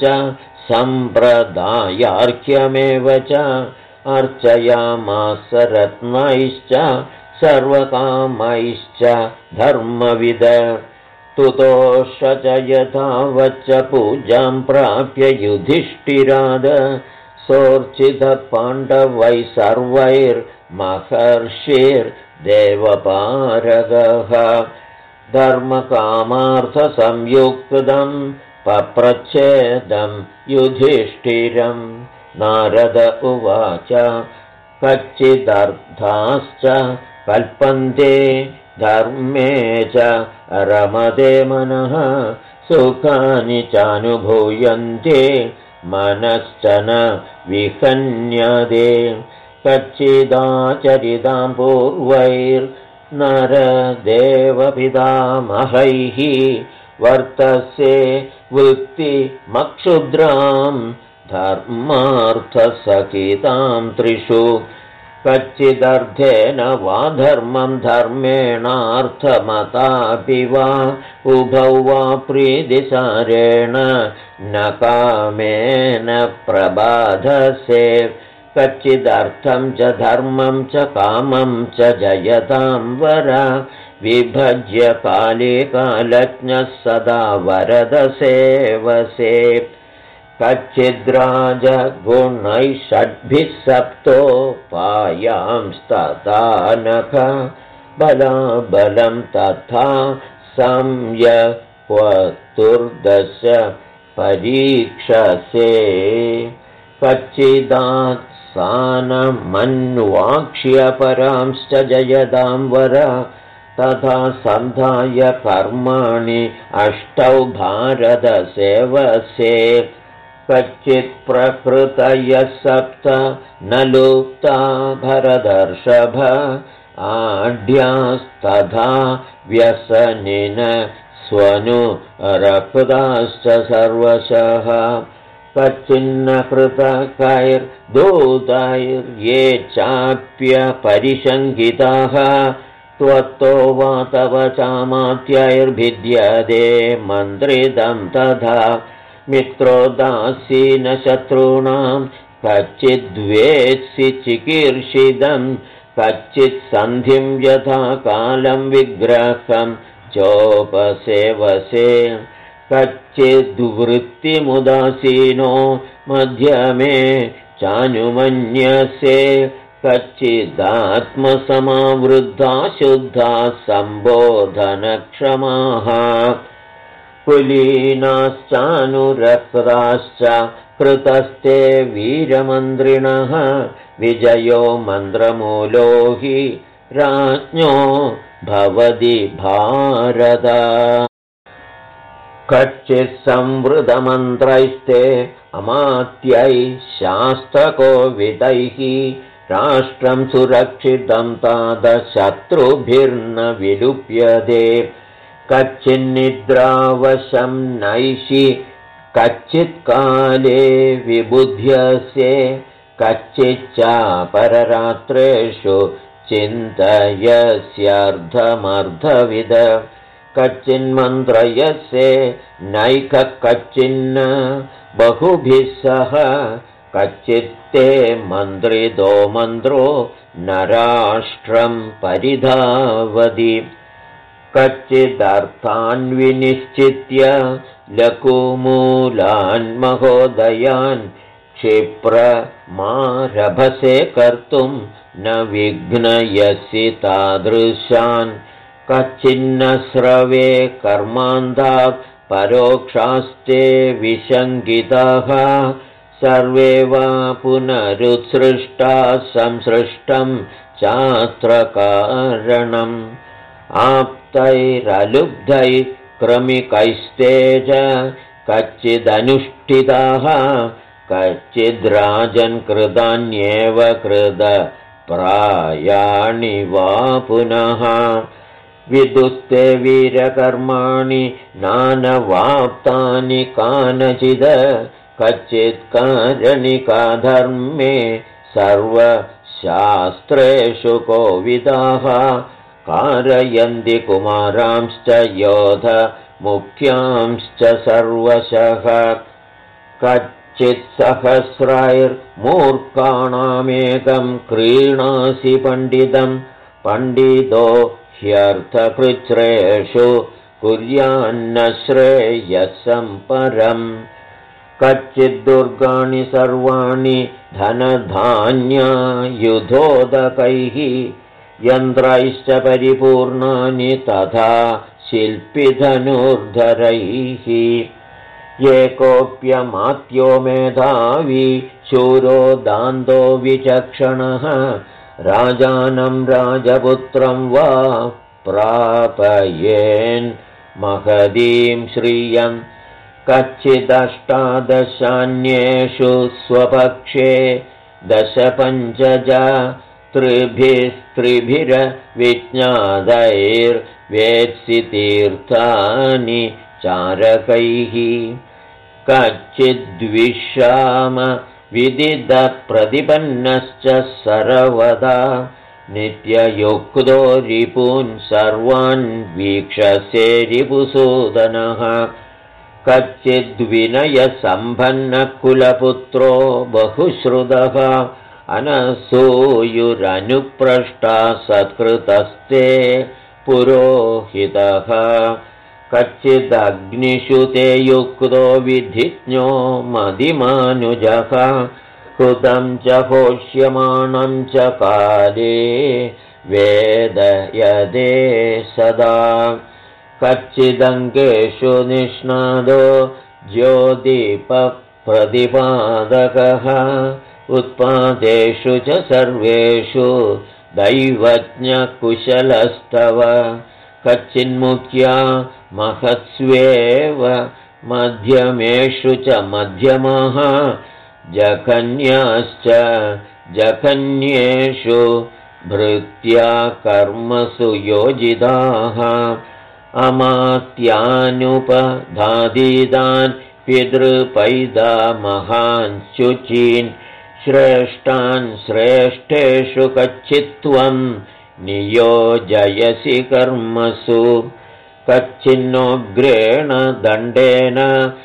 सम्प्रदायार्घ्यमेव च अर्चयामास रत्नैश्च सर्वकामैश्च धर्मविद तुतोष च यथावच्च पूजां प्राप्य युधिष्ठिराद सोर्चितपाण्डवैः सर्वैर्महर्षिर्देवपारगः धर्मकामार्थसंयुक्तं पप्रच्छेदं युधिष्ठिरं नारद उवाच कच्चिदर्थाश्च कल्पन्ते धर्मे च रमते मनः सुखानि चानुभूयन्ते मनश्च न विहन्यते कच्चिदाचरितां पूर्वैर्नरदेवपितामहैः वर्तसे वृत्तिमक्षुद्रां धर्मार्थसहितां त्रिषु कच्चिदर्थेन वा धर्मं धर्मेणार्थमतापि वा उभौ वा प्रीतिसारेण न कामेन प्रबाधसे कच्चिदर्थं च धर्मं च कामं च जयतां वर विभज्य काले कालज्ञः सदा वरदसेवसे कच्चिद्राजगुणैः षड्भिः सप्तोपायांस्तथा नख बलाबलं तथा संयक्वतुर्दश परीक्षसे कच्चिदात्सानमन्वाक्ष्य परांश्च जयदां वर तथा सन्धाय कर्माणि अष्टौ भारतसेवसे कच्चित्प्रकृतयः सप्त न लुप्ता भरतर्षभ आढ्यास्तथा व्यसनिन स्वनुरक्ताश्च सर्वशः कच्चिन्न कृतकैर्दूतैर्ये चाप्यपरिशङ्किताः त्वत्तो वा तव चामात्यैर्भिद्यते मन्त्रिदं तथा मित्रोदासीनशत्रूणां कच्चिद्वेत्सि चिकीर्षितं कच्चित् सन्धिं यथा कालं विग्रहं चोपसेवसे कच्चिद्वृत्तिमुदासीनो मध्यमे चानुमन्यसे कच्चिदात्मसमावृद्धा शुद्धा सम्बोधनक्षमाः कुलीनाश्चानुरक्ताश्च कृतस्ते वीरमन्त्रिणः विजयो मन्त्रमूलो हि राज्ञो भवति भारत कच्चित् संवृतमन्त्रैस्ते अमात्यैः शास्त्रकोविदैः राष्ट्रं सुरक्षितं तादशत्रुभिर्न विलुप्यते कच्चिन्निद्रावशं नैषि कच्चित्काले विबुध्यसे कच्चिच्चापररात्रेषु चिन्तयस्यर्धमर्धविद कच्चिन्मन्त्रयसे नैकः कच्चिन्न बहुभिः सह कच्चित्ते मन्त्रितो मन्त्रो नराष्ट्रं परिधावति कच्चिदर्थान् विनिश्चित्य लघुमूलान् महोदयान् क्षिप्रमारभसे कर्तुं न विघ्नयसि तादृशान् कच्चिन्न स्रवे कर्मान्तात् परोक्षास्ते विशङ्किताः सर्वे वा पुनरुत्सृष्टाः संसृष्टं चात्र कारणम् आप्तैरलुब्धैः क्रमिकैस्तेज कच्चिदनुष्ठिताः कच्चिद्राजन् कृतान्येव कृत प्रायाणि वा पुनः विदुस्ते वीरकर्माणि नानवाप्तानि कानचिद कच्चित् कारणिका धर्मे सर्वशास्त्रेषु कोविदाः कारयन्ति कुमारांश्च योध मुख्यांश्च सर्वशः कच्चित् सहस्रैर्मूर्खाणामेकं क्रीणासि पण्डितं पण्डितो ह्यर्थकृच्छ्रेषु कुर्यान्न श्रेयसं परम् कच्चिद्दुर्गाणि सर्वाणि धनधान्यायुधोदकैः यन्त्रैश्च परिपूर्णानि तथा शिल्पिधनुर्धरैः एकोऽप्यमात्यो मेधावी शूरो दान्तो विचक्षणः राजानं राजपुत्रं वा प्रापयेन् महदीं श्रियम् कच्चिदष्टादशान्येषु स्वपक्षे दशपञ्चज त्रिभिस्त्रिभिरविज्ञातैर्वेत्सि तीर्थानि चारकैः कच्चिद्विश्राम विदितप्रतिपन्नश्च सर्वदा नित्ययुक्तो रिपून् सर्वान् वीक्षसे रिपुसूदनः कच्चिद्विनयसम्पन्नकुलपुत्रो बहुश्रुतः अनसूयुरनुप्रष्टा सत्कृतस्ते पुरोहितः कच्चिदग्निषु ते युक्तो विधिज्ञो मदिमानुजः कृतं च होष्यमाणं च काले वेदयदे सदा कच्चिदङ्गेषु निष्णातो ज्योतिपप्रतिपादकः उत्पादेषु च सर्वेषु दैवज्ञकुशलस्तव कच्चिन्मुख्या महत्स्वेव मध्यमेषु च मध्यमः जघन्याश्च जघन्येषु भृत्या कर्मसु योजिताः अमात्यानुपधादितान् पितृपैदा महान् शुचीन् श्रेष्ठान् श्रेष्ठेषु कच्चित्त्वं नियोजयसि कर्मसु कच्चिन्नोग्रेण दण्डेन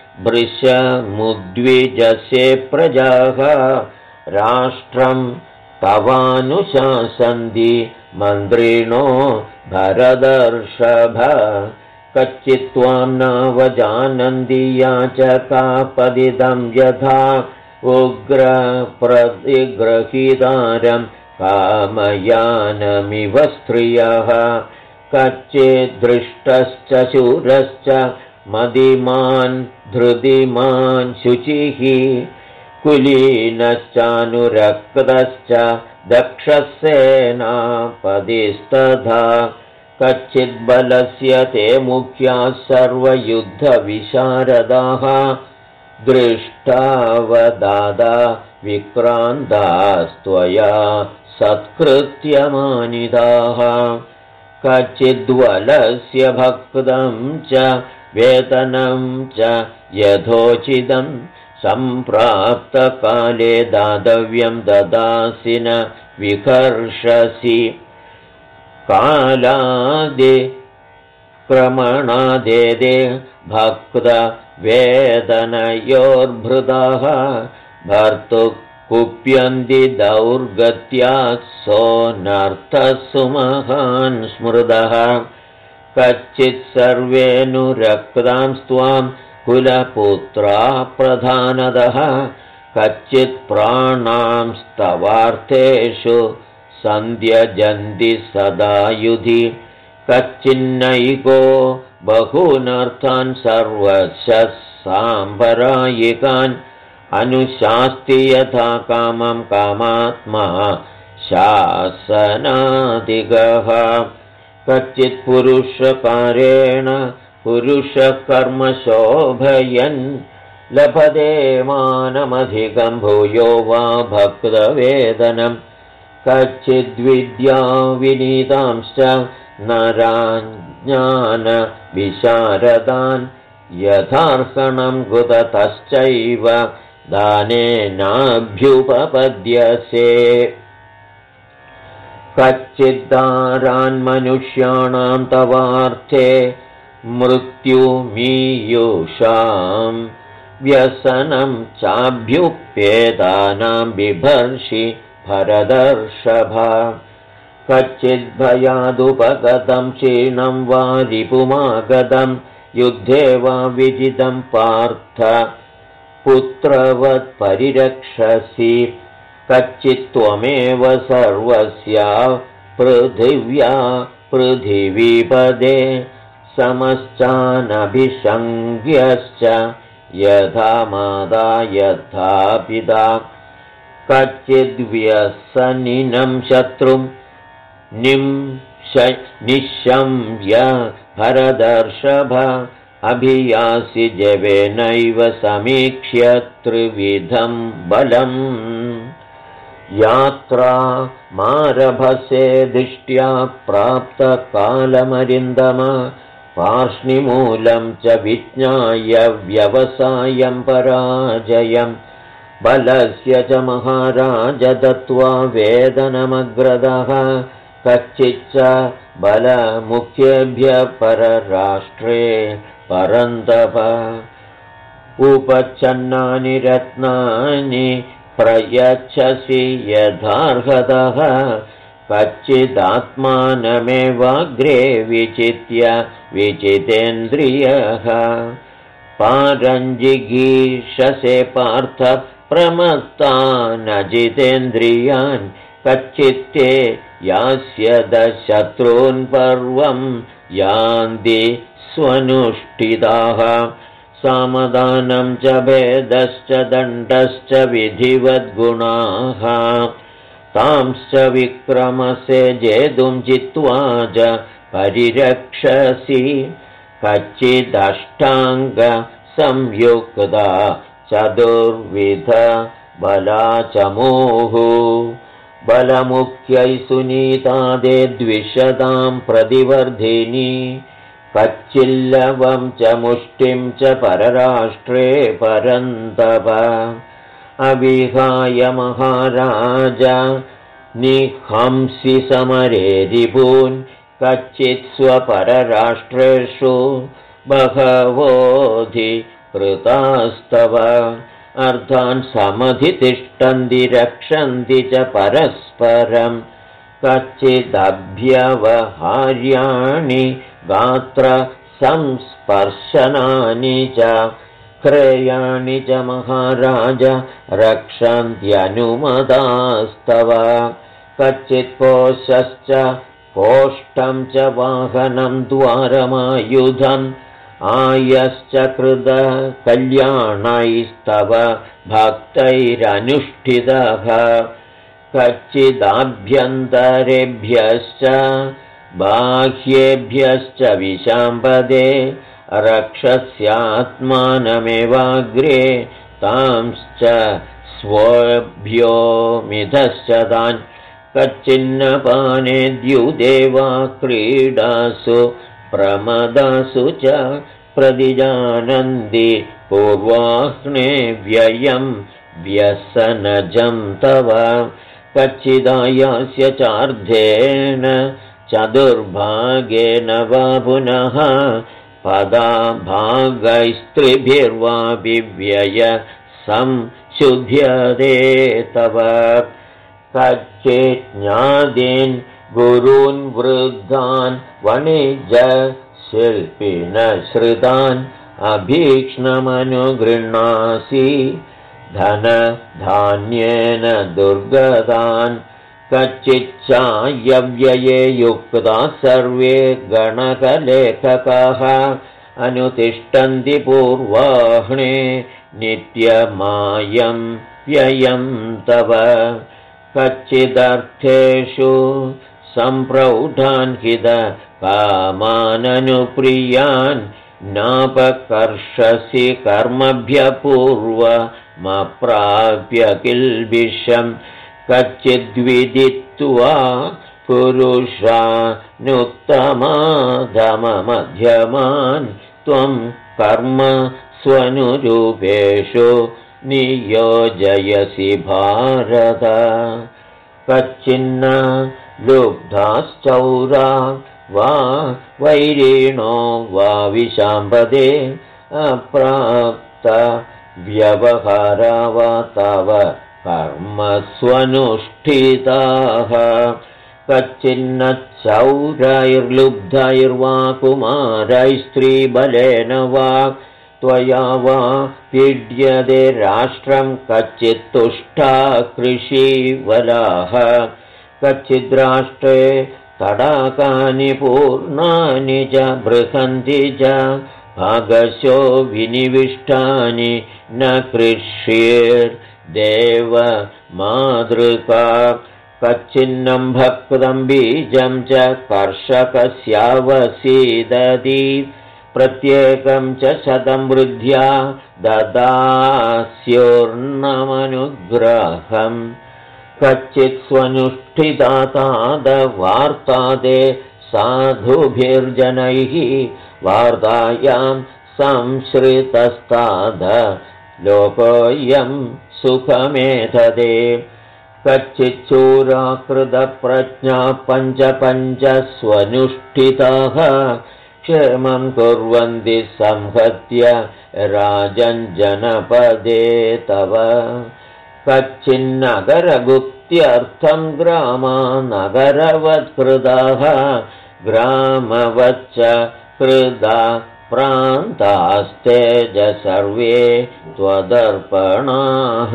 भृशमुद्विजसे प्रजाः राष्ट्रं तवानुशासन्ति मन्त्रिणो भरदर्षभ कच्चित्त्वां नावजानन्ति याचकापदिदं यथा उग्रप्रतिगृहीतारं कामयानमिव स्त्रियः कच्चिदृष्टश्च शूरश्च मदिमान् धृतिमान् शुचिः कुलीनश्चानुरक्तश्च दक्षसेनापतिस्तथा कच्चिद्बलस्य ते मुख्याः सर्वयुद्धविशारदाः दृष्टावदादा विक्रान्तास्त्वया सत्कृत्यमानिताः कच्चिद्वलस्य भक्तं च वेतनं च यथोचितं सम्प्राप्तकाले दातव्यं ददासि न विकर्षसि कालादिक्रमणादेदे भक्तवेदनयोर्भृतः भर्तुः कुप्यन्ति दौर्गत्यात् सोऽनर्थः सुमहान् स्मृतः कच्चित् सर्वेऽनुरक्तांस्त्वां कुलपुत्रा प्रधानतः कच्चित् प्राणांस्तवार्थेषु सन्ध्यजन्ति सदा युधि कच्चिन्नैको बहूनर्थान् सर्वशः साम्बरायिकान् अनुशास्ति यथा कामं कामात्मा शासनादिगः कच्चित् पुरुषकारेण पुरुषकर्मशोभयन् लभते मानमधिकं भूयो वा भक्तवेदनं कच्चिद्विद्या विनीतांश्च नराज्ञानविशारदान् यथार्हणं गुदतश्चैव दानेनाभ्युपपद्यसे कच्चिद्दारान्मनुष्याणां तवार्थे मृत्युमीयुषां व्यसनं चाभ्युप्येतानां बिभर्षि भरदर्षभ कच्चिद्भयादुपगतं क्षीणं वा रिपुमागतं युद्धे वा विजितं पार्थ पुत्रवत् परिरक्षसि कच्चित्त्वमेव सर्वस्य पृथिव्या पृथिवीपदे समश्चानभिषङ्ग्यश्च यथा माता यथा पिता कच्चिद्व्यसनिनं शत्रुं निशम्य भरदर्षभ अभियासि जवेनैव समीक्ष्य त्रिविधं बलम् यात्रा मारभसे दृष्ट्या प्राप्तकालमरिन्दम पार्ष्णिमूलं च विज्ञाय व्यवसायं पराजयं बलस्य च महाराज दत्त्वा वेदनमग्रदः कच्चिच्च बलमुख्येभ्यः परराष्ट्रे परन्तप उपच्छन्नानि रत्नानि प्रयच्छसि यथार्हतः कच्चिदात्मानमेवाग्रे विचित्य विचितेन्द्रियः पारञ्जिगीषसे पार्थ प्रमत्तानजितेन्द्रियान् कच्चित्ते यास्यद शत्रून् पर्वं यान्ति स्वनुष्ठिताः सामदानं च भेदश्च दण्डश्च विधिवद्गुणाः तांश्च विक्रमसे जेतुं जित्वा च परिरक्षसि कच्चिदष्टाङ्गसंयुक्ता चतुर्विध बलाचमूः बलमुख्यै सुनीतादे द्विषतां प्रतिवर्धिनी कच्चिल्लवं च मुष्टिं च परराष्ट्रे परन्तप अविहाय महाराज निहंसि समरे रिपून् कच्चित् स्वपरराष्ट्रेषु बहवोऽधिकृतास्तव अर्थान् समधितिष्ठन्ति रक्षन्ति च परस्परं कच्चिदभ्यवहार्याणि गात्र संस्पर्शनानि च क्रयाणि च महाराज रक्षन्त्यनुमतास्तव कच्चित् कोशश्च कोष्ठं च वाहनं द्वारमायुधम् आयश्च कृत कल्याणैस्तव भक्तैरनुष्ठितः कच्चिदाभ्यन्तरेभ्यश्च बाह्येभ्यश्च विशाम्पदे रक्षस्यात्मानमेवाग्रे तांश्च स्वभ्यो मिथश्च तान् कच्चिन्नपाने द्युदेवा क्रीडासु प्रमदासु च प्रतिजानन्ति पूर्वाह्ने व्ययं व्यसनजं तव कच्चिदायास्य चार्धेन चतुर्भागेन वा पुनः पदा भागैस्त्रिभिर्वा विव्यय संशयान्यनुमताः शुध्यते तव कच्चिज्ञादीन् गुरून् वृद्धान् वणिज शिल्पिनश्रितान् अभीक्ष्णमनुगृह्णासि धनधान्येन दुर्गतान् कच्चिच्चायव्यये युक्ताः सर्वे गणकलेखकाः अनुतिष्ठन्ति पूर्वाह्णे नित्यमायं व्ययं तव कच्चिदर्थेषु सम्प्रौढान् हित कामाननुप्रियान् नापकर्षसि कर्मभ्यः पूर्वमप्राप्य किल्बिषम् कच्चिद्विदित्वा पुरुषानुत्तमाधममध्यमान् त्वं कर्म स्वनुरूपेषु नियोजयसि भारत कच्चिन्न लुब्धाश्चौरा वा वैरिणो वा विशाम्पदे अप्राप्त व्यवहारा वा तव कर्मस्वनुष्ठिताः कच्चिन्न चौरैर्लुब्धैर्वा कुमारैस्त्रीबलेन वा त्वया वा पीड्यते राष्ट्रं कच्चित्तुष्टा कृषीवलाः कच्चिद्राष्ट्रे तडाकानि पूर्णानि च बृहन्ति च भागशो विनिविष्टानि न कृष्येर्देव मातृका कच्चिन्नं भक्तं बीजं च कर्षकस्यावसीदति प्रत्येकं च 100 वृद्ध्या ददास्योर्णमनुग्रहम् कच्चित् स्वनुष्ठितातादवार्तादे साधुभिर्जनैः वार्तायां संश्रितस्ताद लोकोऽयं सुखमेधदे कच्चिच्चूराकृतप्रज्ञा पञ्च स्वनुष्ठिताः क्षेमं कुर्वन्ति संहत्य राजञ्जनपदे तव कच्चिन्नगरगुप्त्यर्थं ग्रामानगरवत्कृताः ग्रामवच्च कृदा प्रान्तास्तेज सर्वे त्वदर्पणाः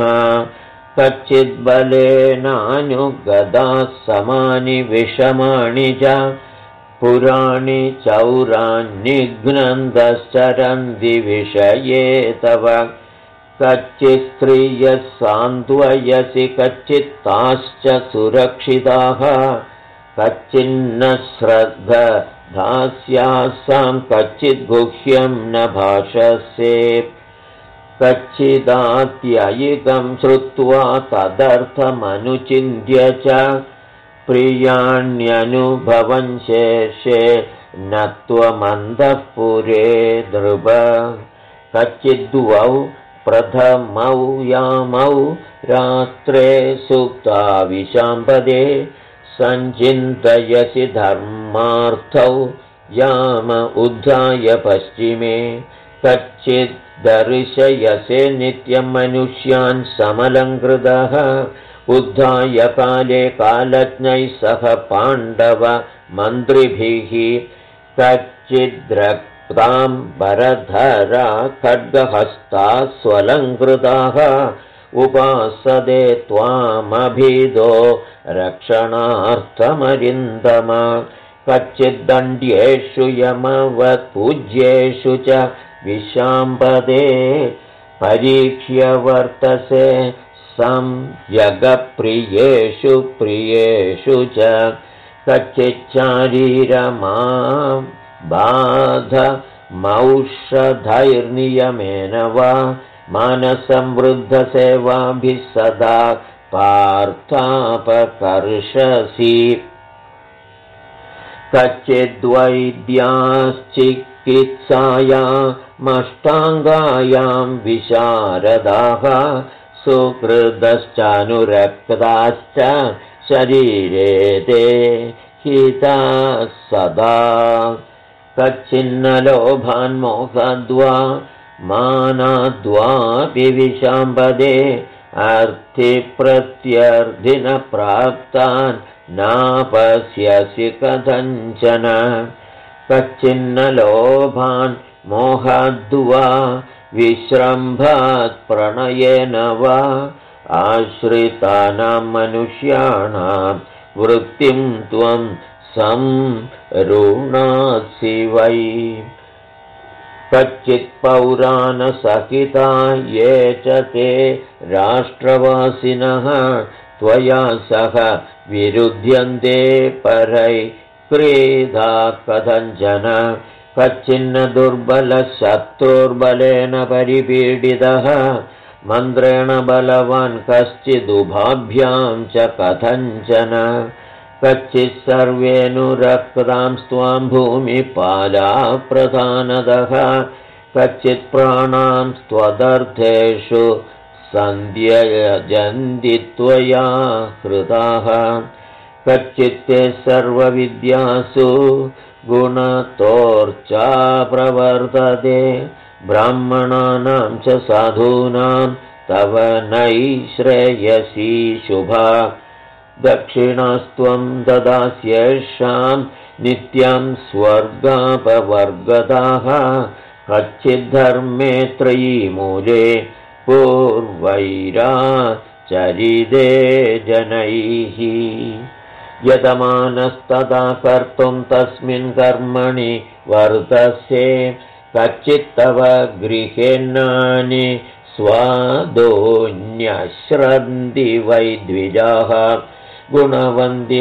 कच्चिद्बलेनानुगताः समानि विषमाणि च पुराणि चौरान्निघ्नन्तश्चरन्ति विषये तव कच्चित्स्त्रियः सान्त्वयसि कच्चित्ताश्च सुरक्षिताः कच्चिन्न श्रद्धास्यासां कच्चिद्गुह्यं न भाषसे कच्चिदात्ययिकं श्रुत्वा तदर्थमनुचिन्त्य च प्रियाण्यनुभवन् शेषे न त्वमन्तःपुरे नृप कच्चिद्वौ प्रथमौ यामौ रात्रे सुप्ता विशाम्पदे सञ्चिन्तयसि धर्मार्थौ याम उद्धाय पश्चिमे कच्चिद् दर्शयसे नित्यं मनुष्यान् समलङ्कृतः उद्धाय काले कालज्ञैः सह पाण्डव मन्त्रिभिः कच्चिद्रक्तां वरधरा खड्गहस्ता स्वलङ्कृताः उपासते त्वामभिदो रक्षणार्थमरिन्दम कच्चिद्दण्ड्येषु यमवत्पूज्येषु च विशाम्पदे परीक्ष्य वर्तसे संयगप्रियेषु प्रियेषु च कच्चिच्चारीरमां बाधमौषधैर्नियमेन वा मानसंवृद्धसेवाभिः सदा पार्थापकर्षसि कच्चिद्वैद्याश्चिकित्सायामष्टाङ्गायां विशारदाः सुकृतश्चानुरक्ताश्च शरीरे ते हिताः सदा कच्चिन्नलोभान्मोहद्वा मानाद्वापि विशाम्पदे अर्थिप्रत्यर्थिनप्राप्तान् नापश्यसि कथञ्चन कच्चिन्न लोभान् मोहाद्वा विश्रम्भात् प्रणयेन वा आश्रितानां मनुष्याणां वृत्तिं त्वं संरुणासि वै कच्चित् पौराणसहिता ये च ते राष्ट्रवासिनः त्वया सह विरुध्यन्ते परै क्रीधा कथञ्चन कच्चिन्न दुर्बलशत्रुर्बलेन परिपीडितः मन्त्रेण बलवान् कश्चिदुभाभ्यां च कथञ्चन कच्चित् सर्वेऽनुरक्तां स्वां भूमिपाला प्रधानतः कच्चित् प्राणां त्वदर्थेषु सन्ध्ययजन्ति त्वया हृताः कच्चित्ते सर्वविद्यासु गुणतोर्चा प्रवर्तते ब्राह्मणानां च साधूनां तव नैश्रेयसी शुभा दक्षिणास्त्वं ददास्येषां नित्यं स्वर्गापवर्गताः कच्चिद्धर्मे त्रयीमूले पूर्वैराचरिते जनैः यतमानस्तदा कर्तुं तस्मिन् कर्मणि वर्तसे कच्चित्तव गृहेन्नानि स्वादोऽन्यश्रन्ति वै द्विजाः गुणवन्ति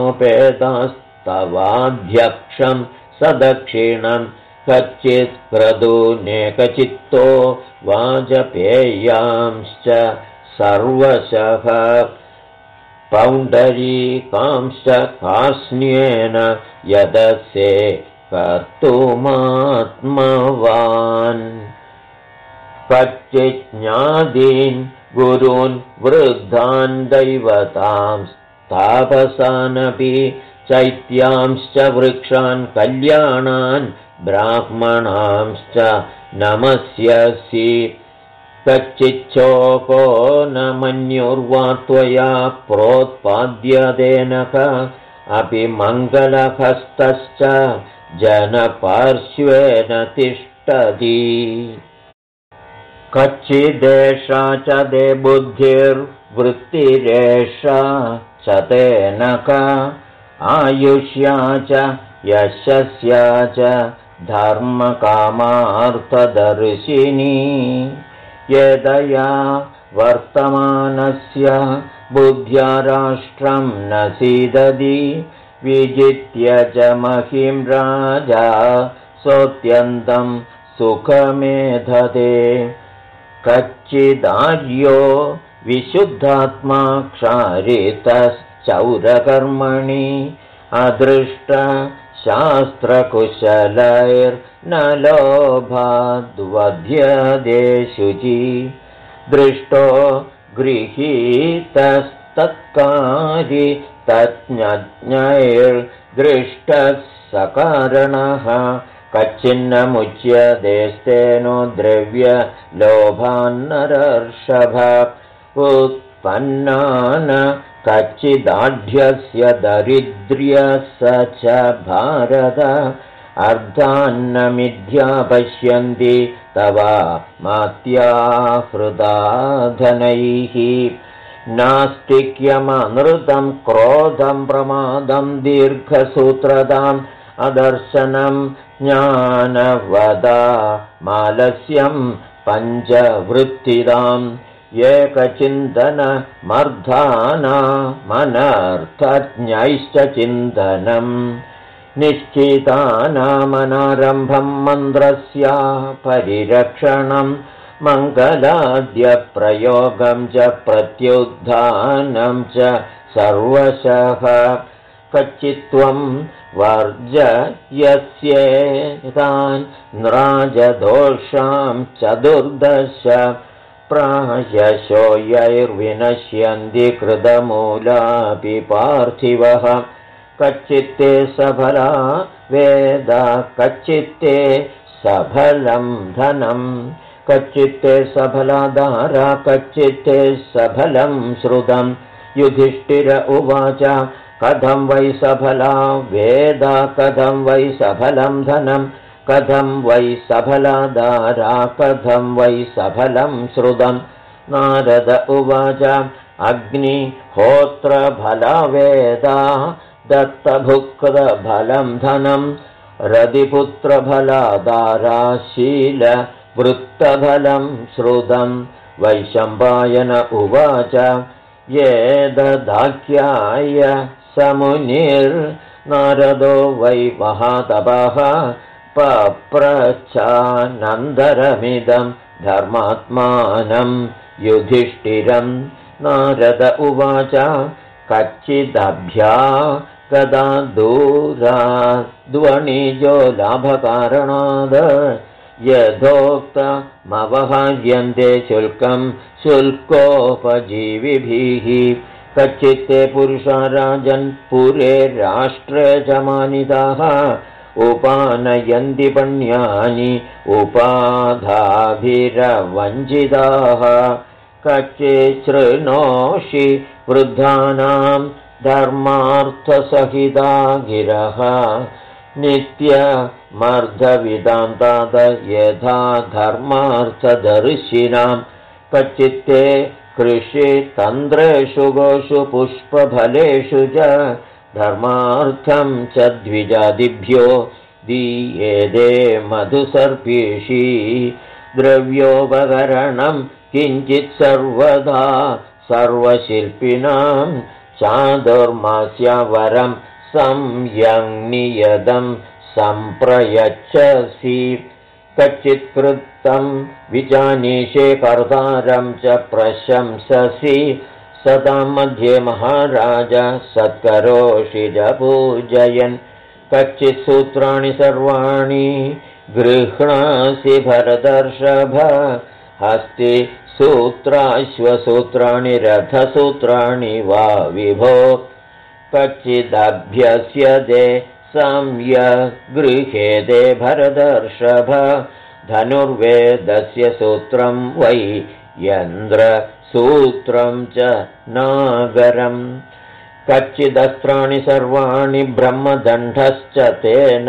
गुणोपेतास्तवाध्यक्षं सदक्षिणं कच्चित् क्रतुनेकचित्तो वाजपेयांश्च सर्वशः पौण्डरीकांश्च कार्ष्ण्येन यदसे कर्तुमात्मवान् कच्चिज्ञादीन् गुरून् वृद्धान् दैवतां तापसानपि चैत्यांश्च वृक्षान् कल्याणान् ब्राह्मणांश्च नमस्यसि कच्चिच्छोको न मन्युर्वा त्वया प्रोत्पाद्यतेनक अपि मङ्गलहस्तश्च जनपार्श्वेन तिष्ठति कच्चिदेषा च ते बुद्धिर्वृत्तिरेषा च तेनक आयुष्या च यशस्या च धर्मकामार्थदर्शिनी यदया वर्तमानस्य बुद्ध्या राष्ट्रं न सीदति विजित्य च महिं राजा सोऽत्यन्तं सुखमेधते कच्चिदार्यो विशुद्धात्मा क्षारितश्चौरकर्मणि अदृष्ट शास्त्रकुशलैर्न लोभाद्वध्यते शुचि दृष्टो गृहीतस्तत्कारि तज्ञैर्दृष्टः सकारणः कच्चिन्नमुच्यतेस्तेनो द्रव्यलोभान्नरर्षभ उत्पन्नान कच्चिदाढ्यस्य दरिद्र्यः स च भारत अर्धान्नमिथ्या पश्यन्ति तव मात्याहृदाधनैः नास्तिक्यमनृतं क्रोधं प्रमादं दीर्घसूत्रताम् अदर्शनं ज्ञानवदा मालस्यं पञ्चवृत्तिदाम् एकचिन्तनमर्धानामनर्थज्ञैश्च चिन्तनं निश्चितानामनारम्भं मन्त्रस्य परिरक्षणं मङ्गलाद्यप्रयोगं च प्रत्युत्थानं च सर्वशः कच्चित्त्वं वर्जयस्येतान् नृजदोषां चतुर्दश प्रायशो यैर्विनश्यन्ति कृतमूलापि पार्थिवः कच्चित्ते सफला वेद कच्चित्ते सफलं धनं कच्चित्ते सफलादारा कच्चित्ते सफलं श्रुतं। युधिष्ठिर उवाच कथं वै सफला वेदा कथं वै सफलं धनं कथं वै सफलादारा कथं वै सफलं श्रुतं। नारद उवाच अग्निहोत्रफला वेदा दत्तभुक्तफलं धनं रतिपुत्रफलादारा शीलवृत्तफलं श्रुतं। वैशम्पायन उवाच ये ददाख्याय समुनिर्नारदो वै महातपः पप्रच्छानन्दरमिदं धर्मात्मानं युधिष्ठिरं। नारद उवाच कच्चिदभ्या गदा दूराद्वणिजो लाभकारणाद् यथोक्तमवहार्यन्ते शुल्कं शुल्कोपजीविभिः। कच्चित्ते पुरुषा राजन् पुरे राष्ट्रे च मानिताः उपानयन्ति पण्यानि उपाधाभिरवञ्चिताः। कच्चिच्छृणोषि वृद्धानां धर्मार्थसहिता गिरः नित्यमर्धविदां तात यथा धर्मार्थदर्शिनां। कच्चित्ते कृषितन्त्रेषु गोषु पुष्पफलेषु च धर्मार्थं च द्विजादिभ्यो दीयेते मधुसर्पिषि। द्रव्योपकरणं किञ्चित् सर्वदा सर्वशिल्पिनां चादुर्मास्यवरं संयङ्नियतं सम्प्रयच्छसि। कच्चित्कृतं विजानीषे कर्तारं च प्रशंससि सदा मध्ये महाराज सत्करोषि च पूजयन्। कच्चित् सूत्राणि सर्वाणि गृह्णासि भरतर्षभ हस्ति सूत्राश्वसूत्राणि रथसूत्राणि वा विभो। कच्चिदभ्यस्यते संयगृह्येते भरतर्षभ धनुर्वेदस्य सूत्रं वै यन्द्रसूत्रं च नागरम्। कच्चिदस्त्राणि सर्वाणि ब्रह्मदण्डश्च तेन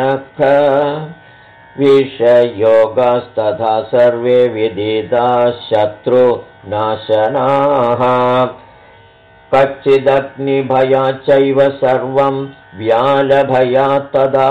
विषयोगास्तथा सर्वे विदिताः शत्रुनाशनाः। कच्चिदग्निभयाच्चैव सर्वं व्यालभयात् तदा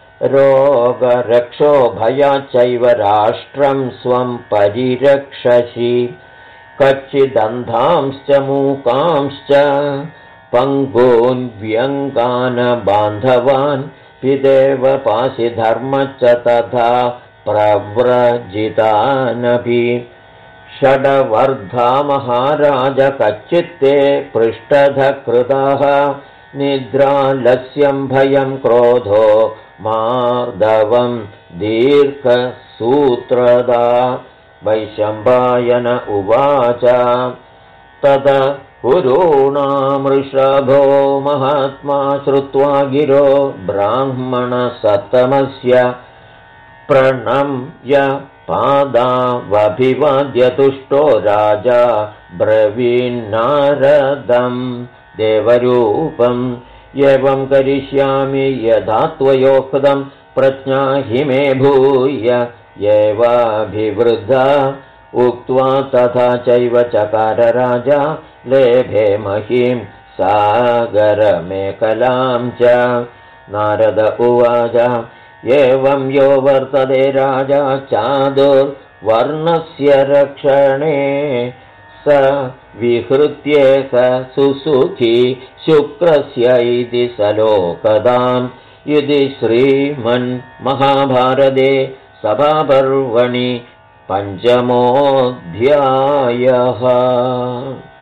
रोगरक्षोभयाच्चैव राष्ट्रं स्वं परिरक्षसि। कच्चिदन्धांश्च मूकांश्च पङ्गून् व्यङ्गान् बान्धवान् पिदेव पासि धर्मश्च तथा प्रव्रजितानपि। षडवर्धा महाराज कच्चित्ते पृष्ठधकृताः निद्रालस्यं भयं क्रोधो मार्दवं दीर्घसूत्रदा। वैशम्पायन उवाच तत पुरूणामृषभो महात्मा श्रुत्वा गिरो ब्राह्मणसत्तमस्य प्रणम्य पादावभिवाद्य तुष्टो राजा ब्रवीन्नारदं देवरूपम्। एवं करिष्यामि यथा त्वयोक्तं प्रज्ञाहि मे भूय एवाभिवृद्धा। उक्त्वा तथा चैव चकार राजा लेभे महीं सागरमेकलां च। नारद उवाच एवं यो वर्तते राजा चादुर्वर्णस्य रक्षणे स विहृत्येक सुसुखी शुक्रस्य इति सलोकदाम्। इति श्रीमन्महाभारते सभापर्वणि 5मोऽध्यायः।